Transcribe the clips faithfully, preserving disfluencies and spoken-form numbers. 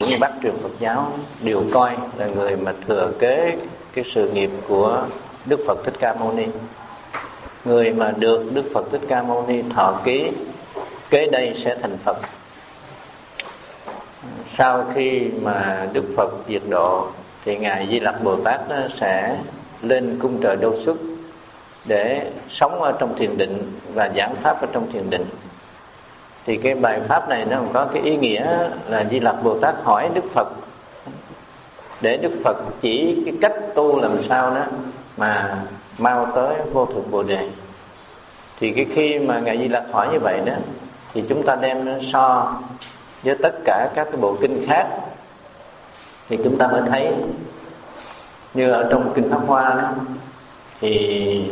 Những bác truyền Phật giáo đều coi là người mà thừa kế cái sự nghiệp của Đức Phật Thích Ca Mâu Ni. Người mà được Đức Phật Thích Ca Mâu Ni thọ ký kế đây sẽ thành Phật. Sau khi mà Đức Phật diệt độ thì Ngài Di Lặc Bồ Tát sẽ lên cung trời Đâu Xuất để sống ở trong thiền định và giảng pháp ở trong thiền định. Thì cái bài pháp này nó có cái ý nghĩa là Di Lặc Bồ Tát hỏi Đức Phật để Đức Phật chỉ cái cách tu làm sao đó mà mau tới vô thượng Bồ Đề. Thì cái khi mà Ngài Di Lặc hỏi như vậy đó thì chúng ta đem nó so với tất cả các cái bộ kinh khác thì chúng ta mới thấy, như ở trong kinh Pháp Hoa đó, thì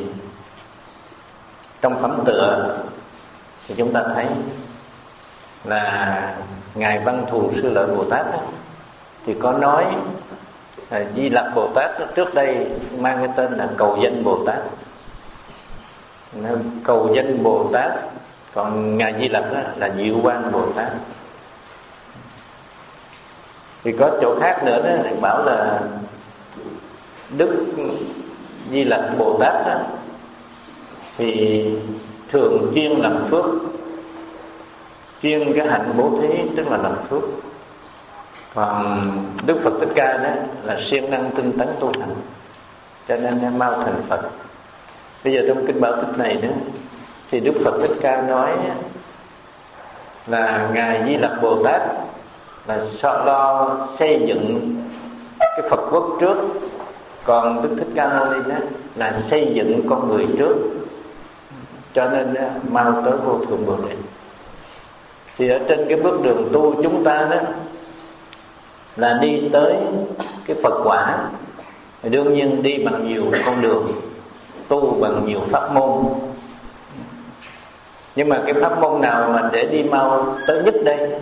trong phẩm tựa thì chúng ta thấy là Ngài Văn Thù Sư Lợi Bồ Tát đó, thì có nói là Di Lặc Bồ Tát đó, trước đây mang cái tên là Cầu Danh Bồ Tát. Cầu Danh Bồ Tát, còn Ngài Di Lặc đó là Diệu Quang Bồ Tát. Thì có chỗ khác nữa đó bảo là Đức Di Lặc Bồ Tát đó, thì thường chuyên làm phước, chuyên cái hạnh bố thí, tức là làm phước. Còn Đức Phật Thích Ca đó là siêng năng tinh tấn tu hành, cho nên nó mau thành Phật. Bây giờ trong kinh Bảo Tích này đó thì Đức Phật Thích Ca nói là Ngài Di Lặc Bồ Tát là lo xây dựng cái Phật quốc trước, còn Đức Thích Ca Mâu Ni đó là xây dựng con người trước, cho nên đó, mau tới vô thượng Bồ Đề. Thì ở trên cái bước đường tu chúng ta đó là đi tới cái Phật quả, đương nhiên đi bằng nhiều con đường, tu bằng nhiều pháp môn. Nhưng mà cái pháp môn nào mà để đi mau tới nhất đây,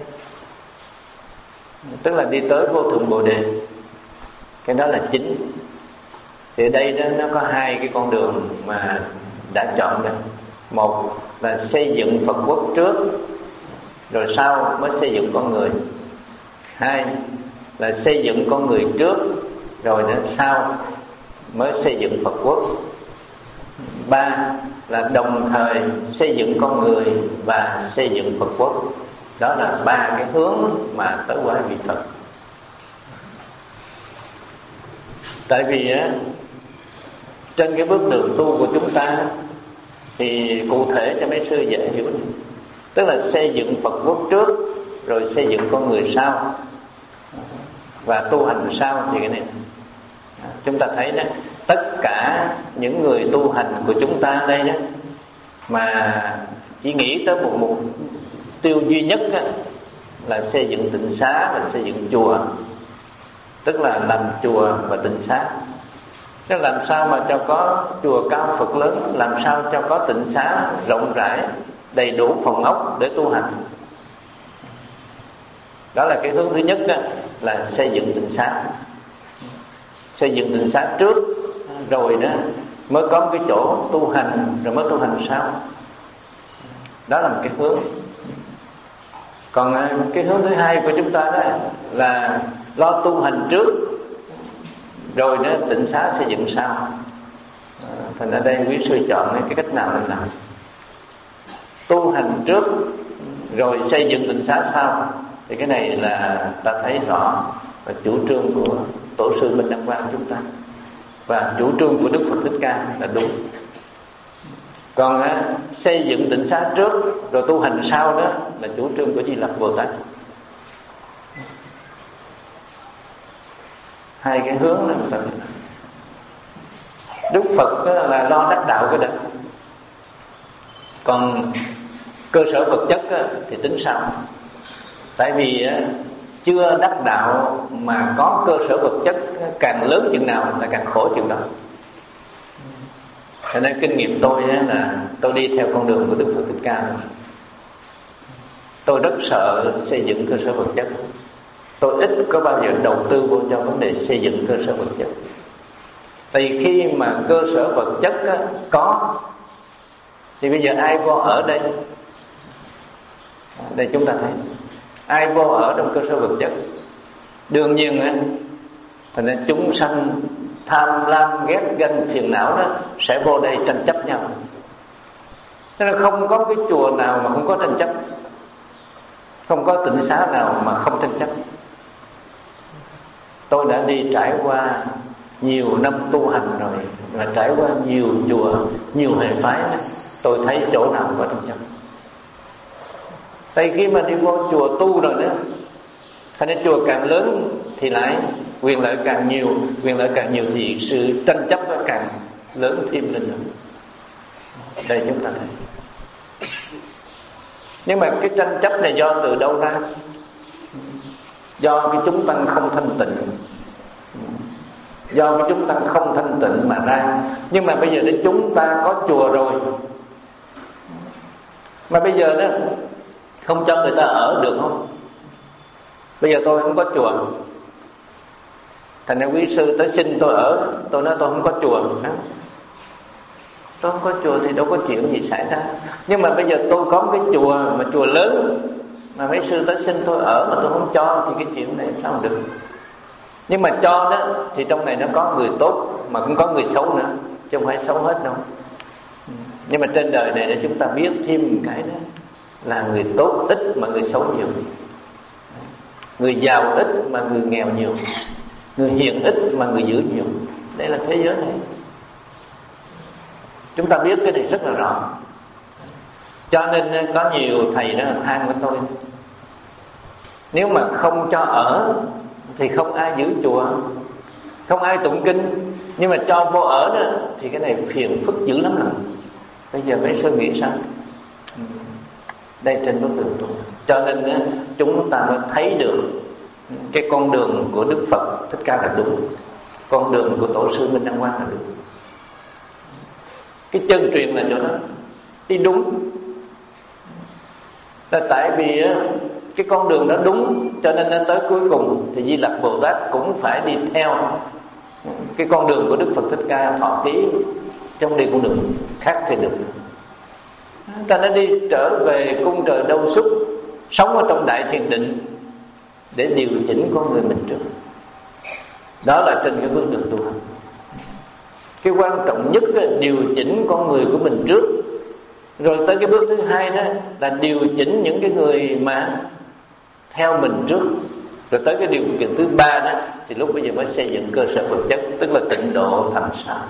tức là đi tới vô thượng Bồ Đề, cái đó là chính. Thì ở đây đó nó có hai cái con đường mà đã chọn được. Một là xây dựng Phật quốc trước, rồi sau mới xây dựng con người. Hai là xây dựng con người trước, rồi đến sau mới xây dựng Phật quốc. Ba là đồng thời xây dựng con người và xây dựng Phật quốc. Đó là ba cái hướng mà tới quả vị Phật. Tại vì á, trên cái bước đường tu của chúng ta thì cụ thể cho mấy sư dễ hiểu, tức là xây dựng Phật quốc trước, rồi xây dựng con người sau, và tu hành sau. Thì cái này chúng ta thấy đó, tất cả những người tu hành của chúng ta đây đó mà chỉ nghĩ tới một mục tiêu duy nhất đó, là xây dựng tịnh xá và xây dựng chùa, tức là làm chùa và tịnh xá. Tức là làm sao mà cho có chùa cao Phật lớn, làm sao cho có tịnh xá rộng rãi, đầy đủ phòng ốc để tu hành. Đó là cái hướng thứ nhất đó, là xây dựng tịnh xá. Xây dựng tịnh xá trước, rồi đó mới có một cái chỗ tu hành, rồi mới tu hành sau. Đó là một cái hướng. Còn cái hướng thứ hai của chúng ta đó là lo tu hành trước, rồi đó tịnh xá xây dựng sau. Thành ở đây quý sư chọn cái cách nào nên làm. Tu hành trước rồi xây dựng tịnh xá sau, thì cái này là ta thấy rõ và chủ trương của tổ sư Minh Đăng Quang chúng ta, và chủ trương của Đức Phật Thích Ca là đúng. Còn á, xây dựng tịnh xá trước rồi tu hành sau đó là chủ trương của Di Lặc Bồ Tát. Hai cái hướng là người ta thấy. Đức Phật là lo đắc đạo cái đó, còn cơ sở vật chất thì tính sau. Tại vì chưa đắc đạo mà có cơ sở vật chất càng lớn chừng nào là càng khổ chừng đó. Cho nên kinh nghiệm tôi là tôi đi theo con đường của Đức Phật Thích Ca. Tôi rất sợ xây dựng cơ sở vật chất. Tôi ít có bao giờ đầu tư vô cho vấn đề xây dựng cơ sở vật chất. Thì khi mà cơ sở vật chất có, thì bây giờ ai vô ở đây? Đây chúng ta thấy ai vô ở trong cơ sở vật chất? Đương nhiên á, thành ra chúng sanh tham lam ghét ganh phiền não đó sẽ vô đây tranh chấp nhau. Cho nên không có cái chùa nào mà không có tranh chấp, không có tịnh xá nào mà không tranh chấp. Tôi đã đi trải qua nhiều năm tu hành rồi, và trải qua nhiều chùa, nhiều hệ phái, tôi thấy chỗ nào có tranh chấp. Tại khi mà đi vô chùa tu rồi đó, thành ra chùa càng lớn thì lại quyền lợi càng nhiều, quyền lợi càng nhiều thì sự tranh chấp nó càng lớn thêm lên nữa. Đây chúng ta thấy. Nhưng mà cái tranh chấp này do từ đâu ra? Do cái chúng tăng không thanh tịnh, do cái chúng tăng không thanh tịnh mà ra. Nhưng mà bây giờ đến chúng ta có chùa rồi, mà bây giờ đó không cho người ta ở được không? Bây giờ tôi không có chùa, thành ra quý sư tới xin tôi ở, tôi nói tôi không có chùa. Tôi không có chùa thì đâu có chuyện gì xảy ra. Nhưng mà bây giờ tôi có một cái chùa, mà chùa lớn, mà mấy sư tới xin tôi ở mà tôi không cho, thì cái chuyện này sao mà được. Nhưng mà cho đó thì trong này nó có người tốt mà cũng có người xấu nữa, chứ không phải xấu hết đâu. Nhưng mà trên đời này để chúng ta biết thêm một cái đó là người tốt ít mà người xấu nhiều, người giàu ít mà người nghèo nhiều, người hiền ít mà người dữ nhiều. Đây là thế giới này, chúng ta biết cái này rất là rõ. Cho nên có nhiều thầy đó than với tôi, nếu mà không cho ở thì không ai giữ chùa, không ai tụng kinh. Nhưng mà cho vô ở đó thì cái này phiền phức dữ lắm rồi. Bây giờ mấy sư nghĩ sao? Đây trên bức tường tu. Cho nên chúng ta mới thấy được cái con đường của Đức Phật Thích Ca là đúng, con đường của Tổ sư Minh Đăng Quang là đúng. Cái chân truyền là chỗ đó đi đúng. Là tại vì cái con đường đó đúng, cho nên đến tới cuối cùng thì Di Lặc Bồ Tát cũng phải đi theo cái con đường của Đức Phật Thích Ca thọ ký, trong đi con đường khác thì được. Ta đã đi trở về cung trời Đâu Xuất, sống ở trong đại thiền định để điều chỉnh con người mình trước. Đó là trên cái bước đường tu hành. Cái quan trọng nhất là điều chỉnh con người của mình trước. Rồi tới cái bước thứ hai đó là điều chỉnh những cái người mà theo mình trước. Rồi tới cái điều kiện thứ ba đó thì lúc bây giờ mới xây dựng cơ sở vật chất, tức là tịnh độ thành sao.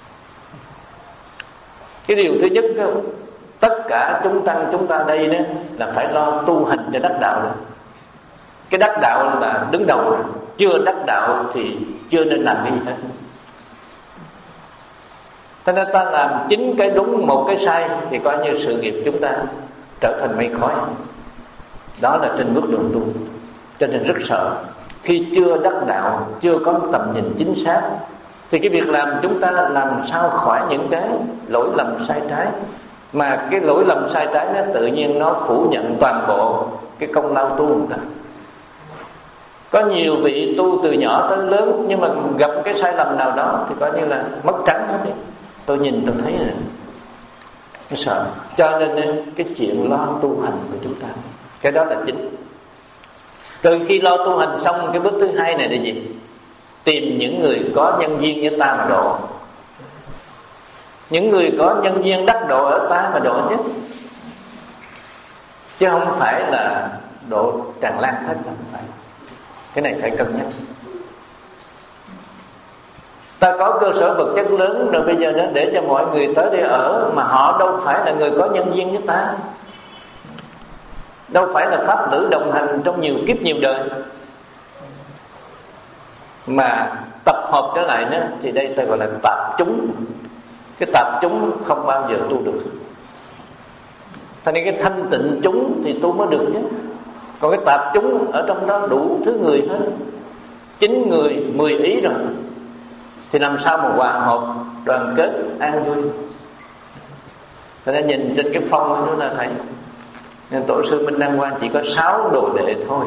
Cái điều thứ nhất đó, tất cả chúng tăng chúng ta đây đó là phải lo tu hành cho đắc đạo đó. Cái đắc đạo là đứng đầu, chưa đắc đạo thì chưa nên làm cái gì hết. Cho nên ta làm chính cái đúng một cái sai thì coi như sự nghiệp chúng ta trở thành mây khói. Đó là trên bước đường tu. Cho nên rất sợ khi chưa đắc đạo, chưa có tầm nhìn chính xác, thì cái việc làm chúng ta làm sao khỏi những cái lỗi lầm sai trái. Mà cái lỗi lầm sai trái nó tự nhiên nó phủ nhận toàn bộ cái công lao tu của ta. Có nhiều vị tu từ nhỏ tới lớn, nhưng mà gặp cái sai lầm nào đó thì coi như là mất trắng hết đi. Tôi nhìn tôi thấy là cái sợ. Cho nên cái chuyện lo tu hành của chúng ta, cái đó là chính. Rồi khi lo tu hành xong, cái bước thứ hai này là gì? Tìm những người có nhân duyên với ta mà độ. Những người có nhân duyên đắc độ ở ta mà độ nhất, chứ không phải là độ tràn lan hết. Không phải. Cái này phải cân nhắc. Ta có cơ sở vật chất lớn rồi, bây giờ đó để cho mọi người tới đây ở, mà họ đâu phải là người có nhân duyên với ta, đâu phải là pháp nữ đồng hành trong nhiều kiếp nhiều đời, mà tập hợp trở lại nữa thì đây ta gọi là tạp chúng. Cái tạp chúng không bao giờ tu được. Thành nên cái thanh tịnh chúng thì tu mới được chứ. Còn cái tạp chúng ở trong đó đủ thứ người hết, chín người mười ý rồi, thì làm sao mà hòa hợp đoàn kết an vui. Thành nên nhìn trên cái phong đó chúng ta thấy, nên Tổ sư Minh Đăng Quang chỉ có sáu đồ đệ thôi,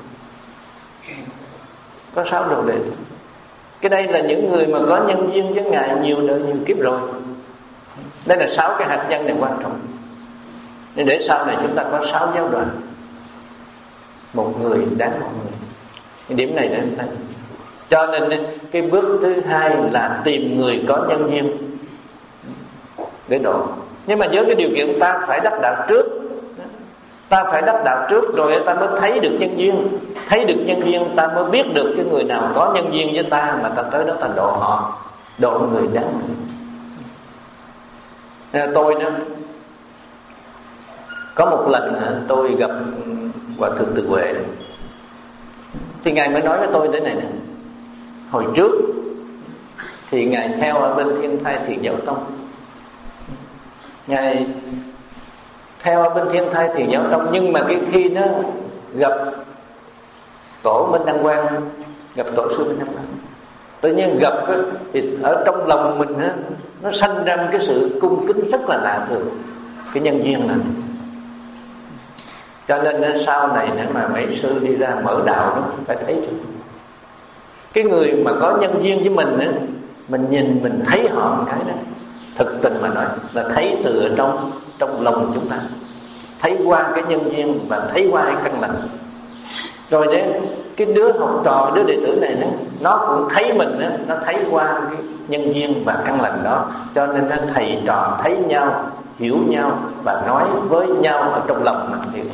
có sáu đồ đệ thôi. Cái đây là những người mà có nhân duyên với Ngài nhiều đời nhiều kiếp rồi. Đây là sáu cái hạt nhân này quan trọng. Nên để sau này chúng ta có sáu giáo đoàn, một người đáng một người. Cái điểm này để thấy. Cho nên cái bước thứ hai là tìm người có nhân duyên để độ. Nhưng mà nhớ cái điều kiện ta phải đắc đạo trước. Ta phải đắc đạo trước rồi ta mới thấy được nhân duyên. Thấy được nhân duyên ta mới biết được cái người nào có nhân duyên với ta, mà ta tới đó ta độ họ, độ người đáng. Tôi đó, có một lần tôi gặp Hòa Thượng Từ Huệ, thì Ngài mới nói với tôi thế này nè. Hồi trước thì Ngài theo ở bên Thiên Thai Thiền Giáo Tông. Ngài theo ở bên Thiên Thai Thiền Giáo Tông, nhưng mà cái khi nó gặp tổ Minh Đăng Quang, gặp tổ sư Minh Đăng Quang, tự nhiên gặp thì ở trong lòng mình á, nó sanh ra cái sự cung kính rất là lạ thường, cái nhân duyên này. Cho nên sau này nếu mà mấy sư đi ra mở đạo đó, phải thấy chứ, cái người mà có nhân duyên với mình á, mình nhìn mình thấy họ một cái đó, thực tình mà nói là thấy từ ở trong trong lòng chúng ta, thấy qua cái nhân duyên và thấy qua cái căn lành. Rồi đấy, cái đứa học trò, đứa đệ tử này nó, nó cũng thấy mình đó, nó thấy qua cái nhân duyên và căn lành đó. Cho nên nó thầy trò thấy nhau, hiểu nhau và nói với nhau ở trong lòng mình hiểu.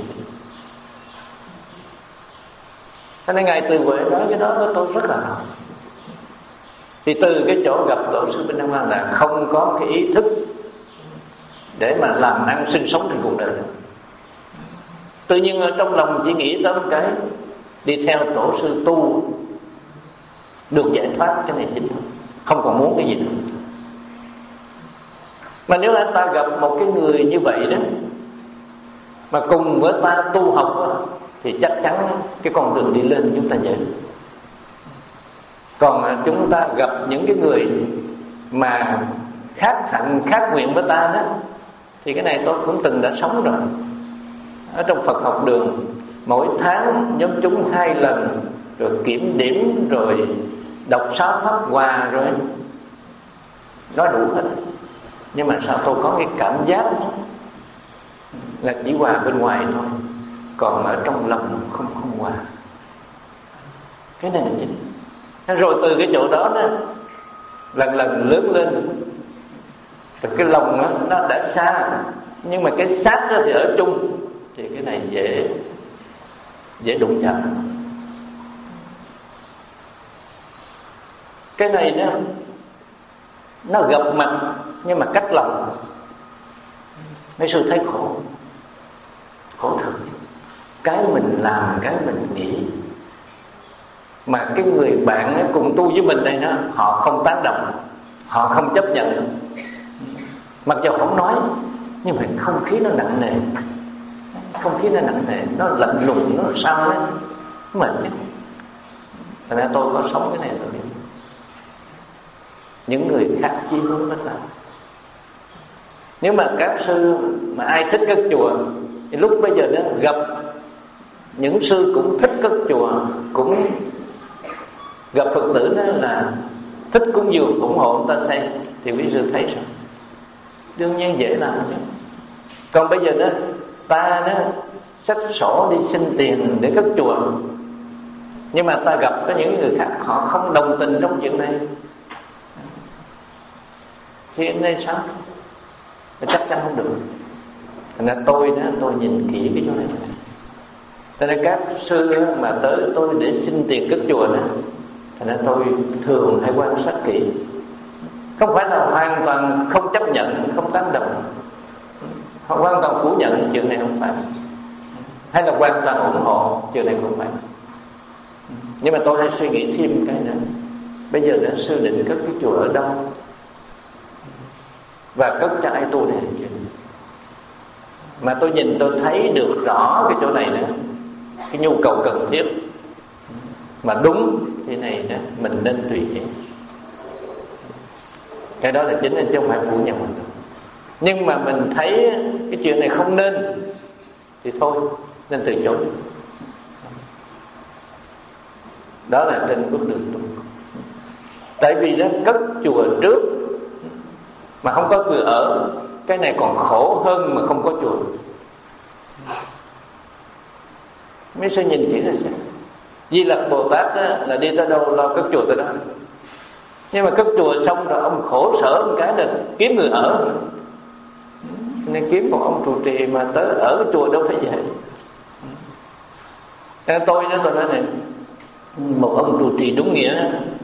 Cho nên Ngài Từ Huệ nói cái đó với tôi rất là rõ. Thì từ cái chỗ gặp tổ sư Minh Đăng Quang là không có cái ý thức để mà làm ăn sinh sống trên cuộc đời. Tự nhiên ở trong lòng chỉ nghĩ tới cái đi theo tổ sư tu được giải thoát, cái này chính thôi, không còn muốn cái gì nữa. Mà nếu anh ta gặp một cái người như vậy đó, mà cùng với ta tu học đó, thì chắc chắn cái con đường đi lên chúng ta dễ. Còn chúng ta gặp những cái người mà khác hạnh, khác nguyện với ta đó, thì cái này tôi cũng từng đã sống rồi. Ở trong Phật học đường, mỗi tháng nhóm chúng hai lần, rồi kiểm điểm, rồi đọc sáu pháp hòa, rồi nói đủ hết. Nhưng mà sao tôi có cái cảm giác là chỉ hòa bên ngoài thôi, còn ở trong lòng không không hòa. Cái này là chính. Rồi từ cái chỗ đó đó, lần lần lớn lên, rồi cái lòng đó, nó đã xa, nhưng mà cái xác đó thì ở chung, thì cái này dễ dễ đụng chạm. Cái này nó nó gặp mặt nhưng mà cách lòng. Mấy sư thấy khổ, khổ thật. Cái mình làm, cái mình nghĩ, mà cái người bạn cùng tu với mình đây đó, họ không tán đồng, họ không chấp nhận. Mặc dù không nói, nhưng mà không khí nó nặng nề, không khí nó nặng nề, nó lạnh lùng, nó sao đó, mệt chứ. Thành ra tôi có sống cái này tôi biết. Những người khác chí hướng với ta. Nếu mà các sư mà ai thích các chùa, thì lúc bây giờ đó gặp những sư cũng thích các chùa, cũng gặp Phật tử đó là thích cúng dường, ủng hộ người ta xây, thì quý sư thấy sao? Đương nhiên dễ làm chứ. Còn bây giờ đó ta đó xách sổ đi xin tiền để cất chùa, nhưng mà ta gặp có những người khác họ không đồng tình trong chuyện này, thì anh đây sao? Chắc chắn không được. Thành ra tôi đó, tôi nhìn kỹ cái chỗ này. Thành ra các sư mà tới tôi để xin tiền cất chùa đó, thành ra tôi thường hay quan sát kỹ. Không phải là hoàn toàn không chấp nhận, không tán đồng, không hoàn toàn phủ nhận, chuyện này không phải. Hay là hoàn toàn ủng hộ, chuyện này không phải. Nhưng mà tôi hay suy nghĩ thêm cái nữa. Bây giờ đã sư định cất cái chùa ở đâu, và cất cho ai tu này chuyện. Mà tôi nhìn tôi thấy được rõ cái chỗ này nữa, cái nhu cầu cần thiết mà đúng thế này đó, mình nên tùy ý. Cái đó là chính, chứ không phải phủ nhận mình. Nhưng mà mình thấy cái chuyện này không nên thì thôi, nên từ chối. Đó là trên bước đường tu. Tại vì nó cất chùa trước mà không có người ở, cái này còn khổ hơn mà không có chùa. Mấy sư nhìn chỉ là sao? Di Lặc Bồ Tát á, là đi tới đâu lo cất chùa tới đó. Nhưng mà cất chùa xong rồi ông khổ sở một cái là kiếm người ở, nên kiếm một ông trụ trì mà tới ở cái chùa đâu phải vậy. Nên tôi đó tôi nói này, một ông trụ trì đúng nghĩa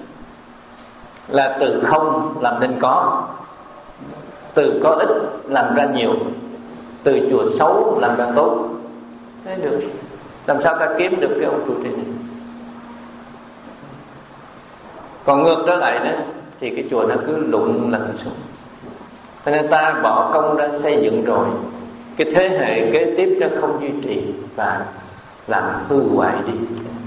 là từ không làm nên có, từ có ít làm ra nhiều, từ chùa xấu làm ra tốt. Thế được. Làm sao ta kiếm được cái ông trụ trì này? Còn ngược trở lại đó thì cái chùa nó cứ lụng lần xuống. Cho nên ta bỏ công ra xây dựng rồi, cái thế hệ kế tiếp nó không duy trì và làm hư hoại đi.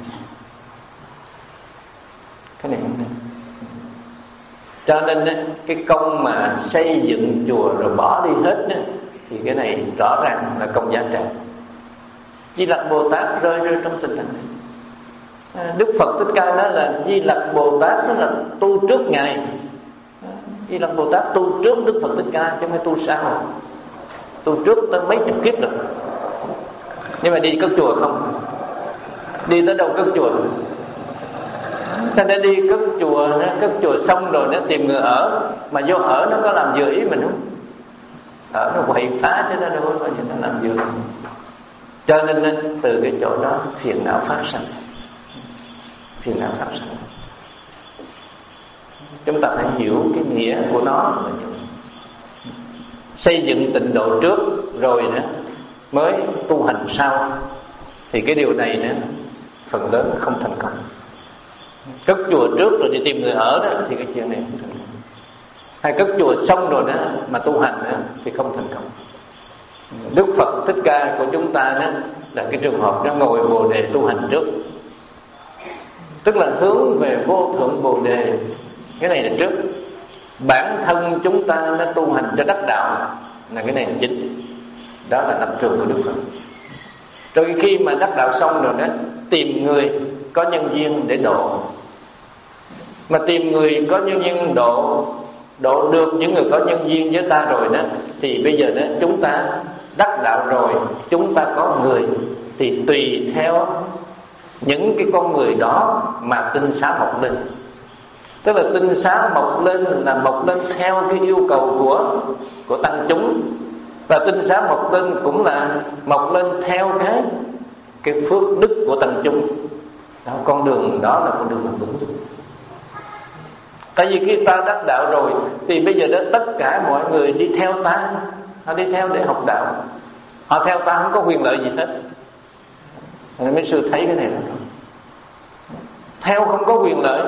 Cái này không nên. Cho nên cái công mà xây dựng chùa rồi bỏ đi hết đó, thì cái này rõ ràng là công giá trị. Di Lặc Bồ Tát rơi rơi trong tình trạng này. Đức Phật Thích Ca nói là Di Lặc Bồ Tát đó là tu trước Ngài. Di Lặc Bồ Tát tu trước Đức Phật Thích Ca chứ không phải tu sau. Tu trước tới mấy chục kiếp được. Nhưng mà đi cất chùa không. Đi tới đâu cất chùa. Thế nên đi cất chùa, cất chùa xong rồi nó tìm người ở, mà vô ở nó có làm vừa ý mình không? Ở nó quậy phá chứ nó đâu có nó làm vừa. Cho nên từ cái chỗ đó phiền não phát sinh. Phiền não phát sinh. Chúng ta phải hiểu cái nghĩa của nó. Xây dựng tịnh độ trước rồi nữa mới tu hành sau, thì cái điều này nữa phần lớn không thành công. Cất chùa trước rồi đi tìm người ở đó thì cái chuyện này không thành công. Hay cất chùa xong rồi đó mà tu hành nữa thì không thành công. Đức Phật Thích Ca của chúng ta đó là cái trường hợp nó ngồi Bồ Đề tu hành trước, tức là hướng về vô thượng Bồ Đề. Cái này là trước. Bản thân chúng ta nó tu hành cho đắc đạo là cái này là chính. Đó là lập trường của Đức Phật. Rồi khi mà đắc đạo xong rồi đó, tìm người có nhân duyên để độ. Mà tìm người có nhân duyên độ, độ được những người có nhân duyên với ta rồi đó, thì bây giờ đó chúng ta đắc đạo rồi, chúng ta có người, thì tùy theo những cái con người đó mà tinh xá mọc lên. Tức là tinh xá mọc lên là mọc lên theo cái yêu cầu của của tăng chúng, và tinh xá mọc lên cũng là mọc lên theo cái cái phước đức của tăng chúng. Đó, con đường đó là con đường vững. Tại vì khi ta đắc đạo rồi thì bây giờ đó tất cả mọi người đi theo ta, họ đi theo để học đạo, họ theo ta không có quyền lợi gì hết. Nên mấy sư thấy cái này là theo không có quyền lợi.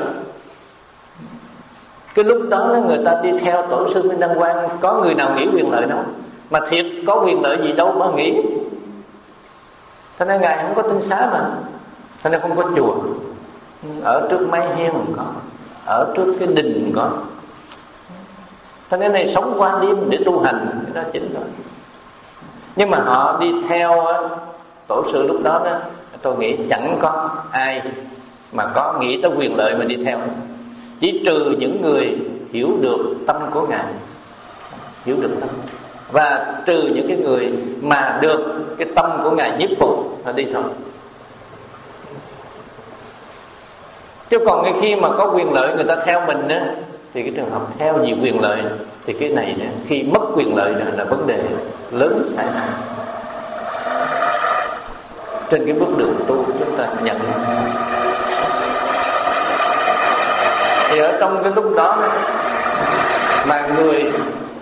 Cái lúc đó người ta đi theo tổ sư Minh Đăng Quang, có người nào nghĩ quyền lợi đâu, mà thiệt có quyền lợi gì đâu mà nghĩ. Thế nên Ngài không có tinh xá mà, thế nên không có chùa. Ở trước mái hiên không có, ở trước cái đình có. Thế nên này sống qua đêm để tu hành, cái đó chính rồi. Nhưng mà họ đi theo tổ sư lúc đó đó, tôi nghĩ chẳng có ai mà có nghĩ tới quyền lợi mà đi theo, chỉ trừ những người hiểu được tâm của Ngài, hiểu được tâm, và trừ những cái người mà được cái tâm của Ngài nhiếp phục là đi thôi. Chứ còn cái khi mà có quyền lợi người ta theo mình á, thì cái trường hợp theo vì quyền lợi thì cái này nữa, khi mất quyền lợi nữa là vấn đề lớn xảy ra trên cái bước đường tu chúng ta nhận. Thì ở trong cái lúc đó mà người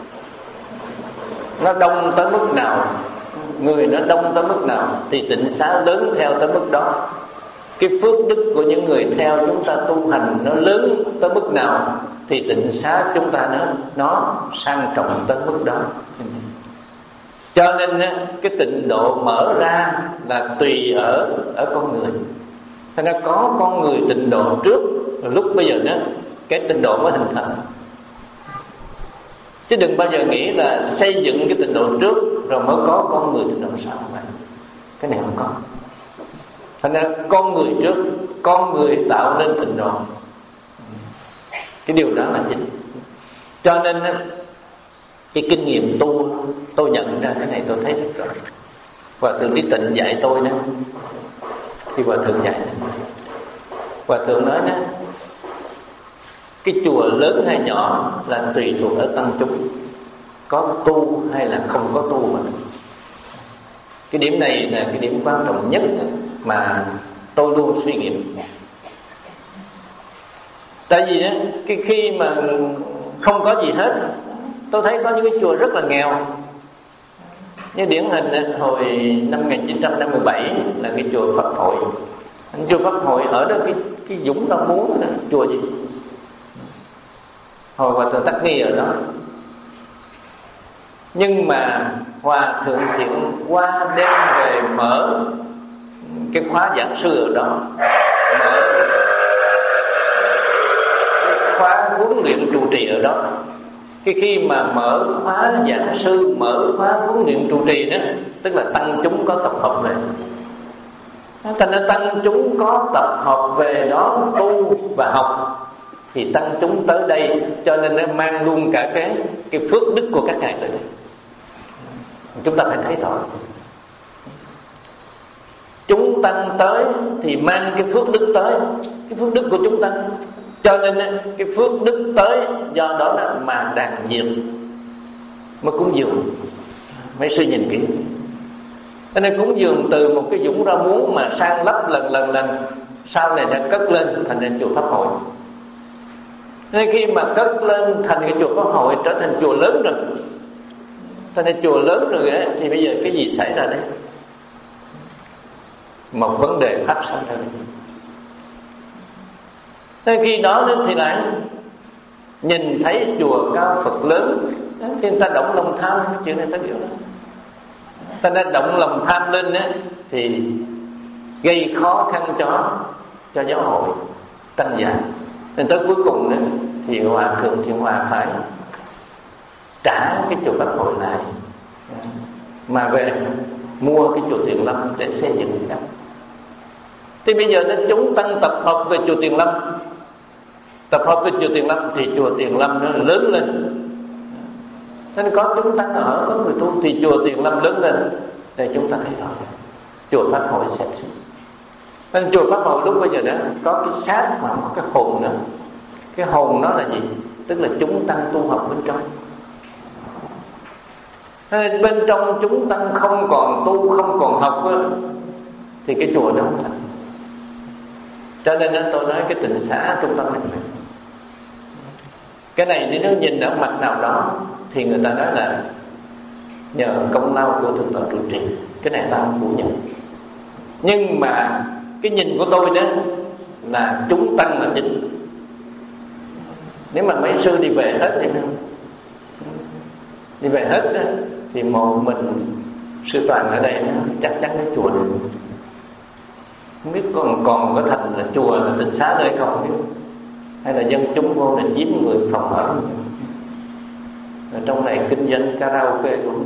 nó đông tới mức nào, người nó đông tới mức nào thì tịnh xá lớn theo tới mức đó. Cái phước đức của những người theo chúng ta tu hành nó lớn tới mức nào thì tịnh xá chúng ta nó nó sang trọng tới mức đó. Cho nên cái tịnh độ mở ra là tùy ở ở con người. Thế nên có con người tịnh độ trước, lúc bây giờ đó cái tịnh độ mới hình thành. Chứ đừng bao giờ nghĩ là xây dựng cái tịnh độ trước rồi mới có con người tịnh độ sau. Cái này không có. Thành ra con người trước, con người tạo nên tịnh độ. Cái điều đó là chính. Cho nên cái kinh nghiệm tu, tôi nhận ra cái này tôi thấy rất rõ. Hòa thượng Lý Tịnh dạy tôi đó, thì Hòa thượng dạy Hòa thượng nói đó, cái chùa lớn hay nhỏ là tùy thuộc ở tăng chúng, có tu hay là không có tu mà. Cái điểm này là cái điểm quan trọng nhất mà tôi luôn suy nghiệm. Tại vì đó, cái khi mà không có gì hết, tôi thấy có những cái chùa rất là nghèo. Như điển hình hồi năm một nghìn chín trăm năm mươi bảy là cái chùa Pháp Hội. Chùa Pháp Hội ở đó cái cái Dũng Đông Muốn đó, chùa gì? Hồi Hòa thượng Tắc Nghi ở đó. Nhưng mà Hòa thượng Thiện qua đêm về mở cái khóa giảng sư ở đó, mở cái khóa huấn luyện trụ trì ở đó. Cái khi mà mở khóa giảng sư, mở khóa huấn luyện trụ trì đó, tức là tăng chúng có tập hợp về. Thành ra tăng chúng có tập hợp về đó tu và học, thì tăng chúng tới đây, cho nên nó mang luôn cả cái cái phước đức của các ngài tới đây. Chúng ta phải thấy rõ, chúng tăng tới thì mang cái phước đức tới, cái phước đức của chúng ta. Cho nên cái phước đức tới, do đó là mà đàn diệt mới cúng dường. Mấy sư nhìn kỹ, cho nên cúng dường từ một cái Dũng Rau Muống mà sang lấp lần lần lần, sau này đã cất lên thành ra chùa Pháp Hội. Nên khi mà cất lên thành cái chùa Pháp Hội, trở thành chùa lớn rồi, thành ra chùa lớn rồi ấy, thì bây giờ cái gì xảy ra đấy? Một vấn đề phát sinh ra. Nên khi đó thì lại nhìn thấy chùa cao Phật lớn, thì người ta động lòng tham, chuyện này ta hiểu đó. Ta nên động lòng tham lên á, thì gây khó khăn cho cho giáo hội tăng già. Nên tới cuối cùng nữa, thì Hòa thượng Thiện Hòa phải trả cái chùa Pháp Hội lại, mà về mua cái chùa Tiền Lâm để xây dựng khác. Thì bây giờ nên chúng tăng tập hợp về chùa Tiền Lâm, tập hợp về chùa Tiền Lâm thì chùa Tiền Lâm nó lớn lên. Nên có chúng tăng ở, có người tu thì chùa Tiền Lâm lớn lên. Để chúng ta thấy rõ chùa Pháp Hội sẽ sinh. Nên chùa Pháp Hội lúc bây giờ đó có cái xác mà có cái hồn nữa. Cái hồn đó là gì? Tức là chúng tăng tu học bên trong. Nên bên trong chúng tăng không còn tu, không còn học đó, thì cái chùa đó không thành. Cho nên tôi nói cái tịnh xá trung tâm này, cái này nếu nhìn ở mặt nào đó thì người ta nói là nhờ công lao của thượng tọa trụ trì. Cái này ta không phủ nhận. Nhưng mà cái nhìn của tôi đó là chúng tăng là chính. Nếu mà mấy sư đi về hết thì đi về hết đó, thì một mình sư Toàn ở đây chắc chắn cái chùa này không biết còn còn có thành là chùa là tịnh xá nơi không biết, hay là dân chúng vô là chiếm người phòng ở. Ở trong này kinh doanh karaoke cũng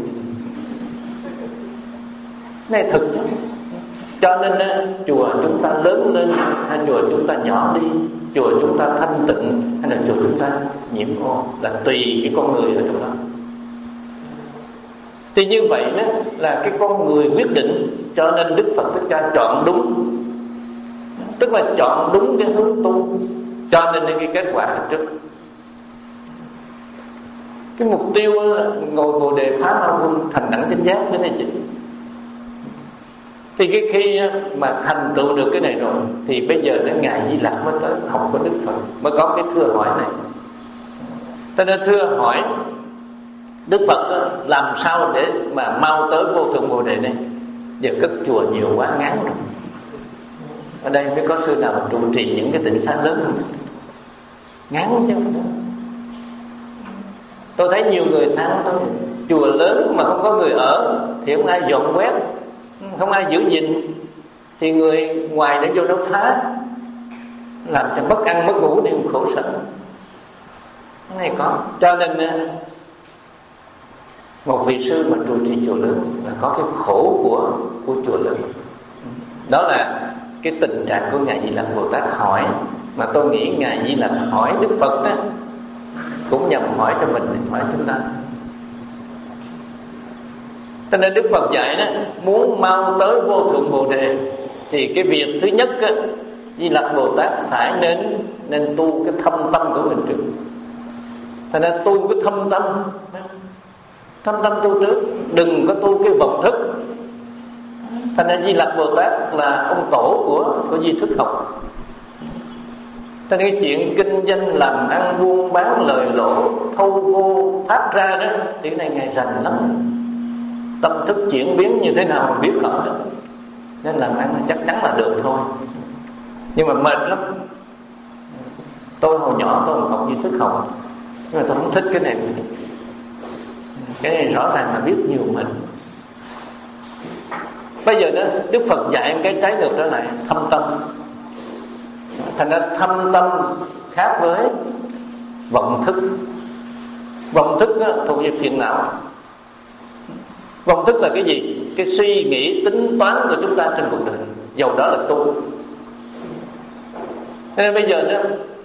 này thực chứ. Cho nên á, chùa chúng ta lớn lên hay chùa chúng ta nhỏ đi, chùa chúng ta thanh tịnh hay là chùa chúng ta nhiễm ô, là tùy cái con người ở trong đó. Thì như vậy đó là cái con người quyết định. Cho nên Đức Phật Thích Ca chọn đúng, tức là chọn đúng cái hướng tu, cho nên cái kết quả là trước. Cái mục tiêu là ngồi Bồ Đề Phá Ma Vương thành đẳng chánh giác thế này chứ. Thì cái khi mà thành tựu được cái này rồi, thì bây giờ đến Ngài Di Lặc mới tới học của Đức Phật, mới có cái thưa hỏi này. Cho nên thưa hỏi Đức Phật làm sao để mà mau tới vô thượng Bồ Đề này. Giờ cất chùa nhiều quá ngán rồi. Ở đây mới có sư nào trụ trì những cái tịnh xá lớn không? Ngán chứ. Tôi thấy nhiều người than tôi, chùa lớn mà không có người ở thì không ai dọn quét, không ai giữ gìn, thì người ngoài để vô nó phá, làm cho bất ăn mất ngủ, đều khổ sở. Cái này có. Cho nên một vị sư mà trụ trì chùa lớn là có cái khổ của của chùa lớn. Đó là cái tình trạng của Ngài Di Lặc Bồ Tát hỏi, mà tôi nghĩ Ngài Di Lặc hỏi Đức Phật đó cũng nhằm hỏi cho mình, hỏi chúng ta. Cho nên Đức Phật dạy đó, muốn mau tới vô thượng Bồ Đề thì cái việc thứ nhất đó, Di Lặc Bồ Tát phải nên nên tu cái thâm tâm của mình trước. Thành ra tu cái thâm tâm, thâm tâm tu trước, đừng có tu cái vọng thức. Thành ra Di Lặc Bồ Tát là ông tổ của của di thức học. Thành ra cái chuyện kinh doanh làm ăn buôn bán lời lỗ thâu vô thoát ra đó, thì cái này ngài rành lắm. Tâm thức chuyển biến như thế nào mà biết rõ đó. Nên làm ăn chắc chắn là được thôi, nhưng mà mệt lắm. Tôi hồi nhỏ tôi học di thức học, nhưng mà tôi không thích cái này. Cái này rõ ràng là biết nhiều mình. Bây giờ đó Đức Phật dạy cái trái ngược trở lại, thâm tâm. Thành ra thâm tâm khác với vọng thức. Vọng thức đó, thuộc về phiền não. Vọng thức là cái gì? Cái suy nghĩ tính toán của chúng ta trên cuộc đời, dầu đó là tu. Nên bây giờ đó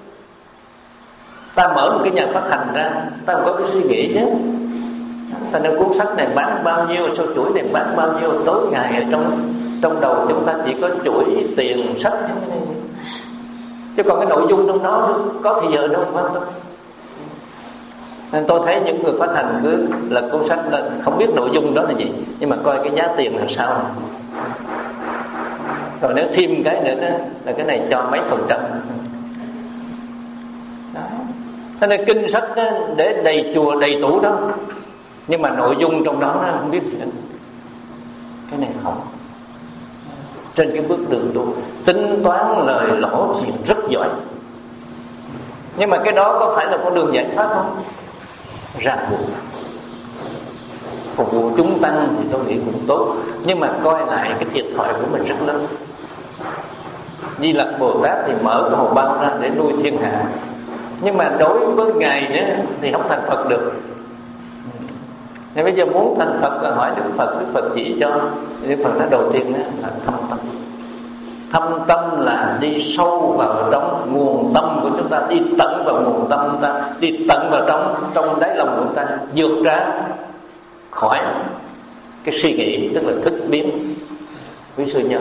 ta mở một cái nhà phát hành ra, ta không có cái suy nghĩ chứ. Thành ra cuốn sách này bán bao nhiêu, số chuỗi này bán bao nhiêu, tối ngày ở trong trong đầu chúng ta chỉ có chuỗi tiền sách thế, chứ còn cái nội dung trong đó có thì giờ đâu quan tâm. Nên tôi thấy những người phát hành cứ là cuốn sách lên, không biết nội dung đó là gì, nhưng mà coi cái giá tiền làm sao. Rồi nếu thêm cái nữa đó, là cái này cho mấy phần trăm. Thế nên kinh sách đó, để đầy chùa đầy tủ đó, nhưng mà nội dung trong đó nó không biết gì hết. Cái này không. Trên cái bước đường tu, tính toán lời lỗ chuyện rất giỏi, nhưng mà cái đó có phải là con đường giải thoát không? Ràng buộc. Phục vụ chúng tăng thì tôi nghĩ cũng tốt, nhưng mà coi lại cái thiệt thòi của mình rất lớn. Di Lặc Bồ Tát thì mở cái hồn bao ra để nuôi thiên hạ, nhưng mà đối với ngài nữa thì không thành Phật được. Nên bây giờ muốn thành Phật là hỏi Đức Phật, Đức Phật chỉ cho. Đức Phật nói đầu tiên đó là thâm tâm. Thâm tâm là đi sâu vào trong nguồn tâm của chúng ta, đi tận vào nguồn tâm chúng ta, đi tận vào trong trong đáy lòng của chúng ta, vượt ra khỏi cái suy nghĩ, tức là thức biến. Quý sư nhớ,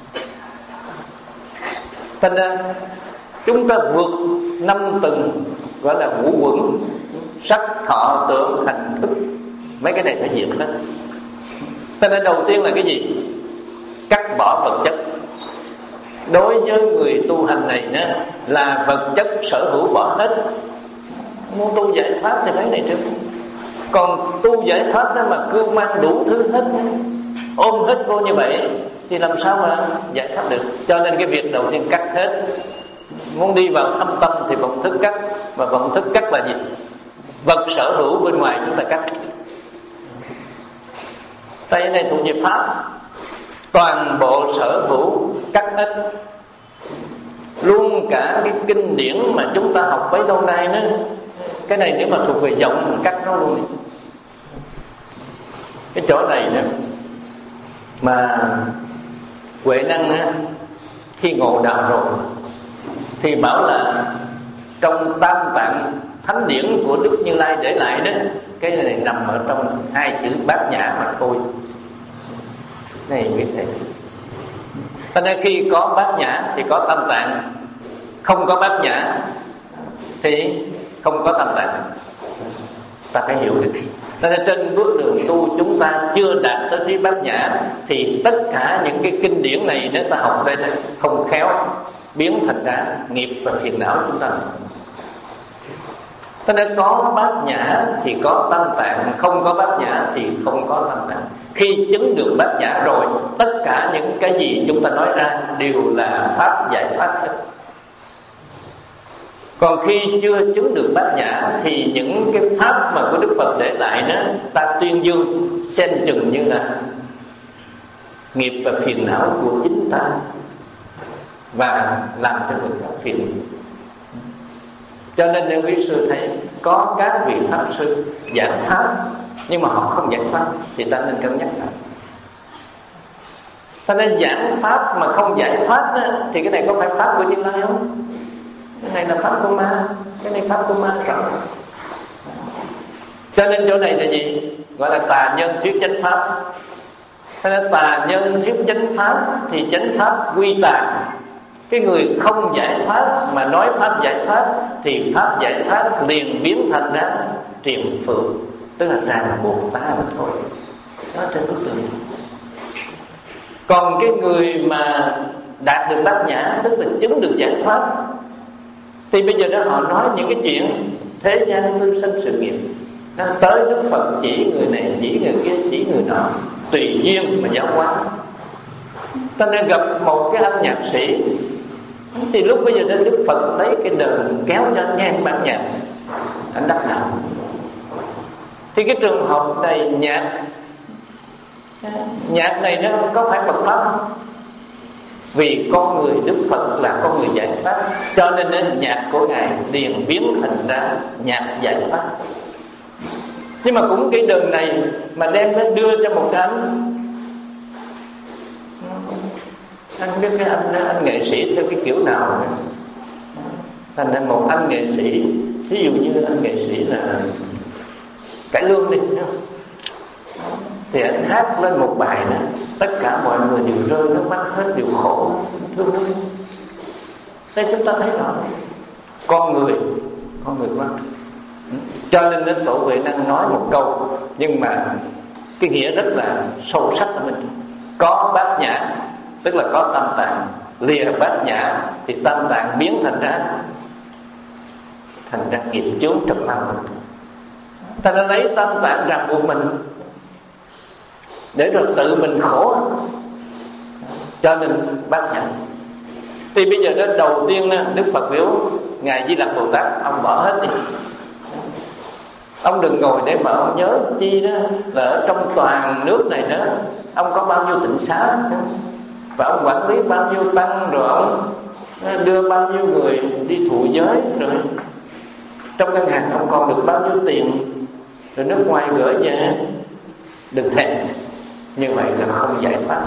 thành ra chúng ta vượt năm tầng gọi là ngũ quẩn: sắc, thọ, tưởng, hành, thức. Mấy cái này phải diệt hết. Thành ra đầu tiên là cái gì? Cắt bỏ vật chất. Đối với người tu hành này nữa, là vật chất sở hữu bỏ hết. Muốn tu giải thoát thì mấy này trước. Còn tu giải thoát đó mà cứ mang đủ thứ hết, ôm hết vô như vậy thì làm sao mà giải thoát được? Cho nên cái việc đầu tiên cắt hết. Muốn đi vào thâm tâm thì vọng thức cắt. Mà vọng thức cắt là gì? Vật sở hữu bên ngoài chúng ta cắt. Tay này thuộc về pháp, toàn bộ sở hữu cắt hết. Luôn cả cái kinh điển mà chúng ta học bấy lâu nay nữa, cái này nếu mà thuộc về vọng mình cắt nó luôn. Cái chỗ này nữa mà Huệ Năng á, khi ngộ đạo rồi thì bảo là trong tam tạng thánh điển của Đức Như Lai để lại đó, cái này nằm ở trong hai chữ Bát Nhã mà thôi. Này biết thầy, cho nên khi có Bát Nhã thì có tam tạng, không có Bát Nhã thì không có tam tạng. Ta phải hiểu được. Cho nên trên bước đường tu chúng ta chưa đạt tới phía Bát Nhã thì tất cả những cái kinh điển này nếu ta học đây không khéo biến thành ra nghiệp và phiền não chúng ta. Cho nên có Bát Nhã thì có tam tạng, không có Bát Nhã thì không có tam tạng. Khi chứng được Bát Nhã rồi, tất cả những cái gì chúng ta nói ra đều là pháp giải thoát hết. Còn khi chưa chứng được Bát Nhã thì những cái pháp mà của Đức Phật để lại đó, ta tuyên dương xem chừng như là nghiệp và phiền não của chính ta, và làm cho người khác phiền. Cho nên nếu quý sư thấy có các vị pháp sư giảng pháp nhưng mà họ không giải thoát thì ta nên cân nhắc lại. Cho nên giảng pháp mà không giải thoát đó, thì cái này có phải pháp của Như Lai không? Cái này là pháp của ma, cái này pháp của ma rõ. Cho nên chỗ này là gì? Gọi là tà nhân thuyết chánh pháp. Cho nên tà nhân thuyết chánh pháp thì chánh pháp quy tà. Cái người không giải thoát mà nói pháp giải thoát thì pháp giải thoát liền biến thành ra triền phượng, tức là ràng buộc ta mà thôi. Đó trên bức tường. Còn cái người mà đạt được bát nhã, tức là chứng được giải thoát, thì bây giờ đó họ nói những cái chuyện thế gian tương sinh sự nghiệp. Nó tới Đức Phật chỉ người này, chỉ người kia, chỉ người nọ, tùy duyên mà giáo hóa. Ta nên gặp một cái anh nhạc sĩ, thì lúc bây giờ đến Đức Phật lấy cái đờn kéo cho anh nghe anh bản nhạc, anh đắc đạo. Thì cái trường hợp này nhạc Nhạc này nó có phải Phật pháp không? Vì con người Đức Phật là con người giải thoát, cho nên nên nhạc của Ngài liền biến thành ra nhạc giải thoát. Nhưng mà cũng cái đờn này mà đem đến đưa cho một anh, anh biết cái anh anh nghệ sĩ theo cái kiểu nào. Thành ra một anh nghệ sĩ, ví dụ như anh nghệ sĩ là Cải Lương đi, thì anh hát lên một bài này, tất cả mọi người đều rơi nước mắt hết, đều khổ thương thương. Đây chúng ta thấy rõ con người, con người quá. Cho nên đến Tổ Huệ Năng nói một câu, nhưng mà cái nghĩa rất là sâu sắc của mình. Có bát nhã tức là có tam tạng, lìa bát nhã thì tam tạng biến thành ra thành ra nghiệp chướng trật mang mình. Ta đã lấy tam tạng ràng buộc mình để rồi tự mình khổ, cho nên bát nhã. Thì bây giờ đó đầu tiên Đức Phật biểu Ngài Di Lặc Bồ Tát, ông bỏ hết đi. Ông đừng ngồi để mà ông nhớ chi đó là ở trong toàn nước này đó ông có bao nhiêu tịnh xá, và ông quản lý bao nhiêu tăng, rồi ông đưa bao nhiêu người đi thụ giới, rồi trong ngân hàng ông còn được bao nhiêu tiền, rồi nước ngoài gửi về. Đừng thèm, như vậy là không giải thoát.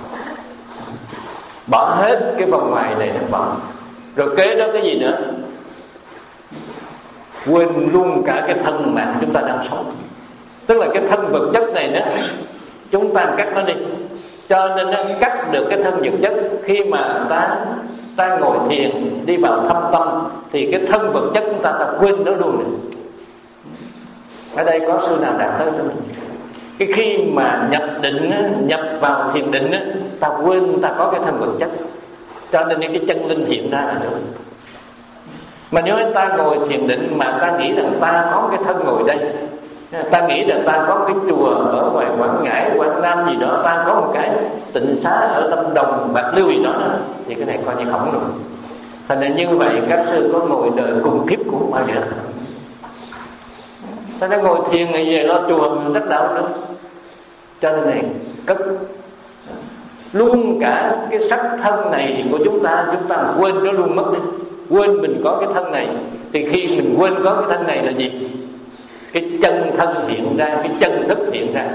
Bỏ hết cái vòng ngoài này nó bỏ. Rồi kế đó cái gì nữa? Quên luôn cả cái thân mạng chúng ta đang sống. Tức là cái thân vật chất này đó, chúng ta cắt nó đi. Cho nên nó cắt được cái thân vật chất. Khi mà ta ta ngồi thiền, đi vào thâm tâm, thì cái thân vật chất chúng ta ta quên nó luôn rồi. Ở đây có sư nào đạt tới cho mình? Cái khi mà nhập định, nhập vào thiền định, ta quên ta có cái thân vật chất, cho nên cái chân linh hiện ra là được. Mà nếu ta ngồi thiền định mà ta nghĩ rằng ta có cái thân ngồi đây, ta nghĩ rằng ta có cái chùa ở ngoài Quảng Ngãi, Quảng Nam gì đó, ta có một cái tịnh xá ở Lâm Đồng, Bạc Liêu gì đó, thì cái này coi như hỏng rồi. Thành ra như vậy các sư có ngồi đời cùng kiếp cũng không bao giờ. Ta đã ngồi thiền này về lo chùa đắc đạo nữa. Cho nên này cất luôn cả cái sắc thân này của chúng ta, chúng ta quên nó luôn mất đi. Quên mình có cái thân này, thì khi mình quên có cái thân này là gì? Cái chân thân hiện ra, cái chân thức hiện ra.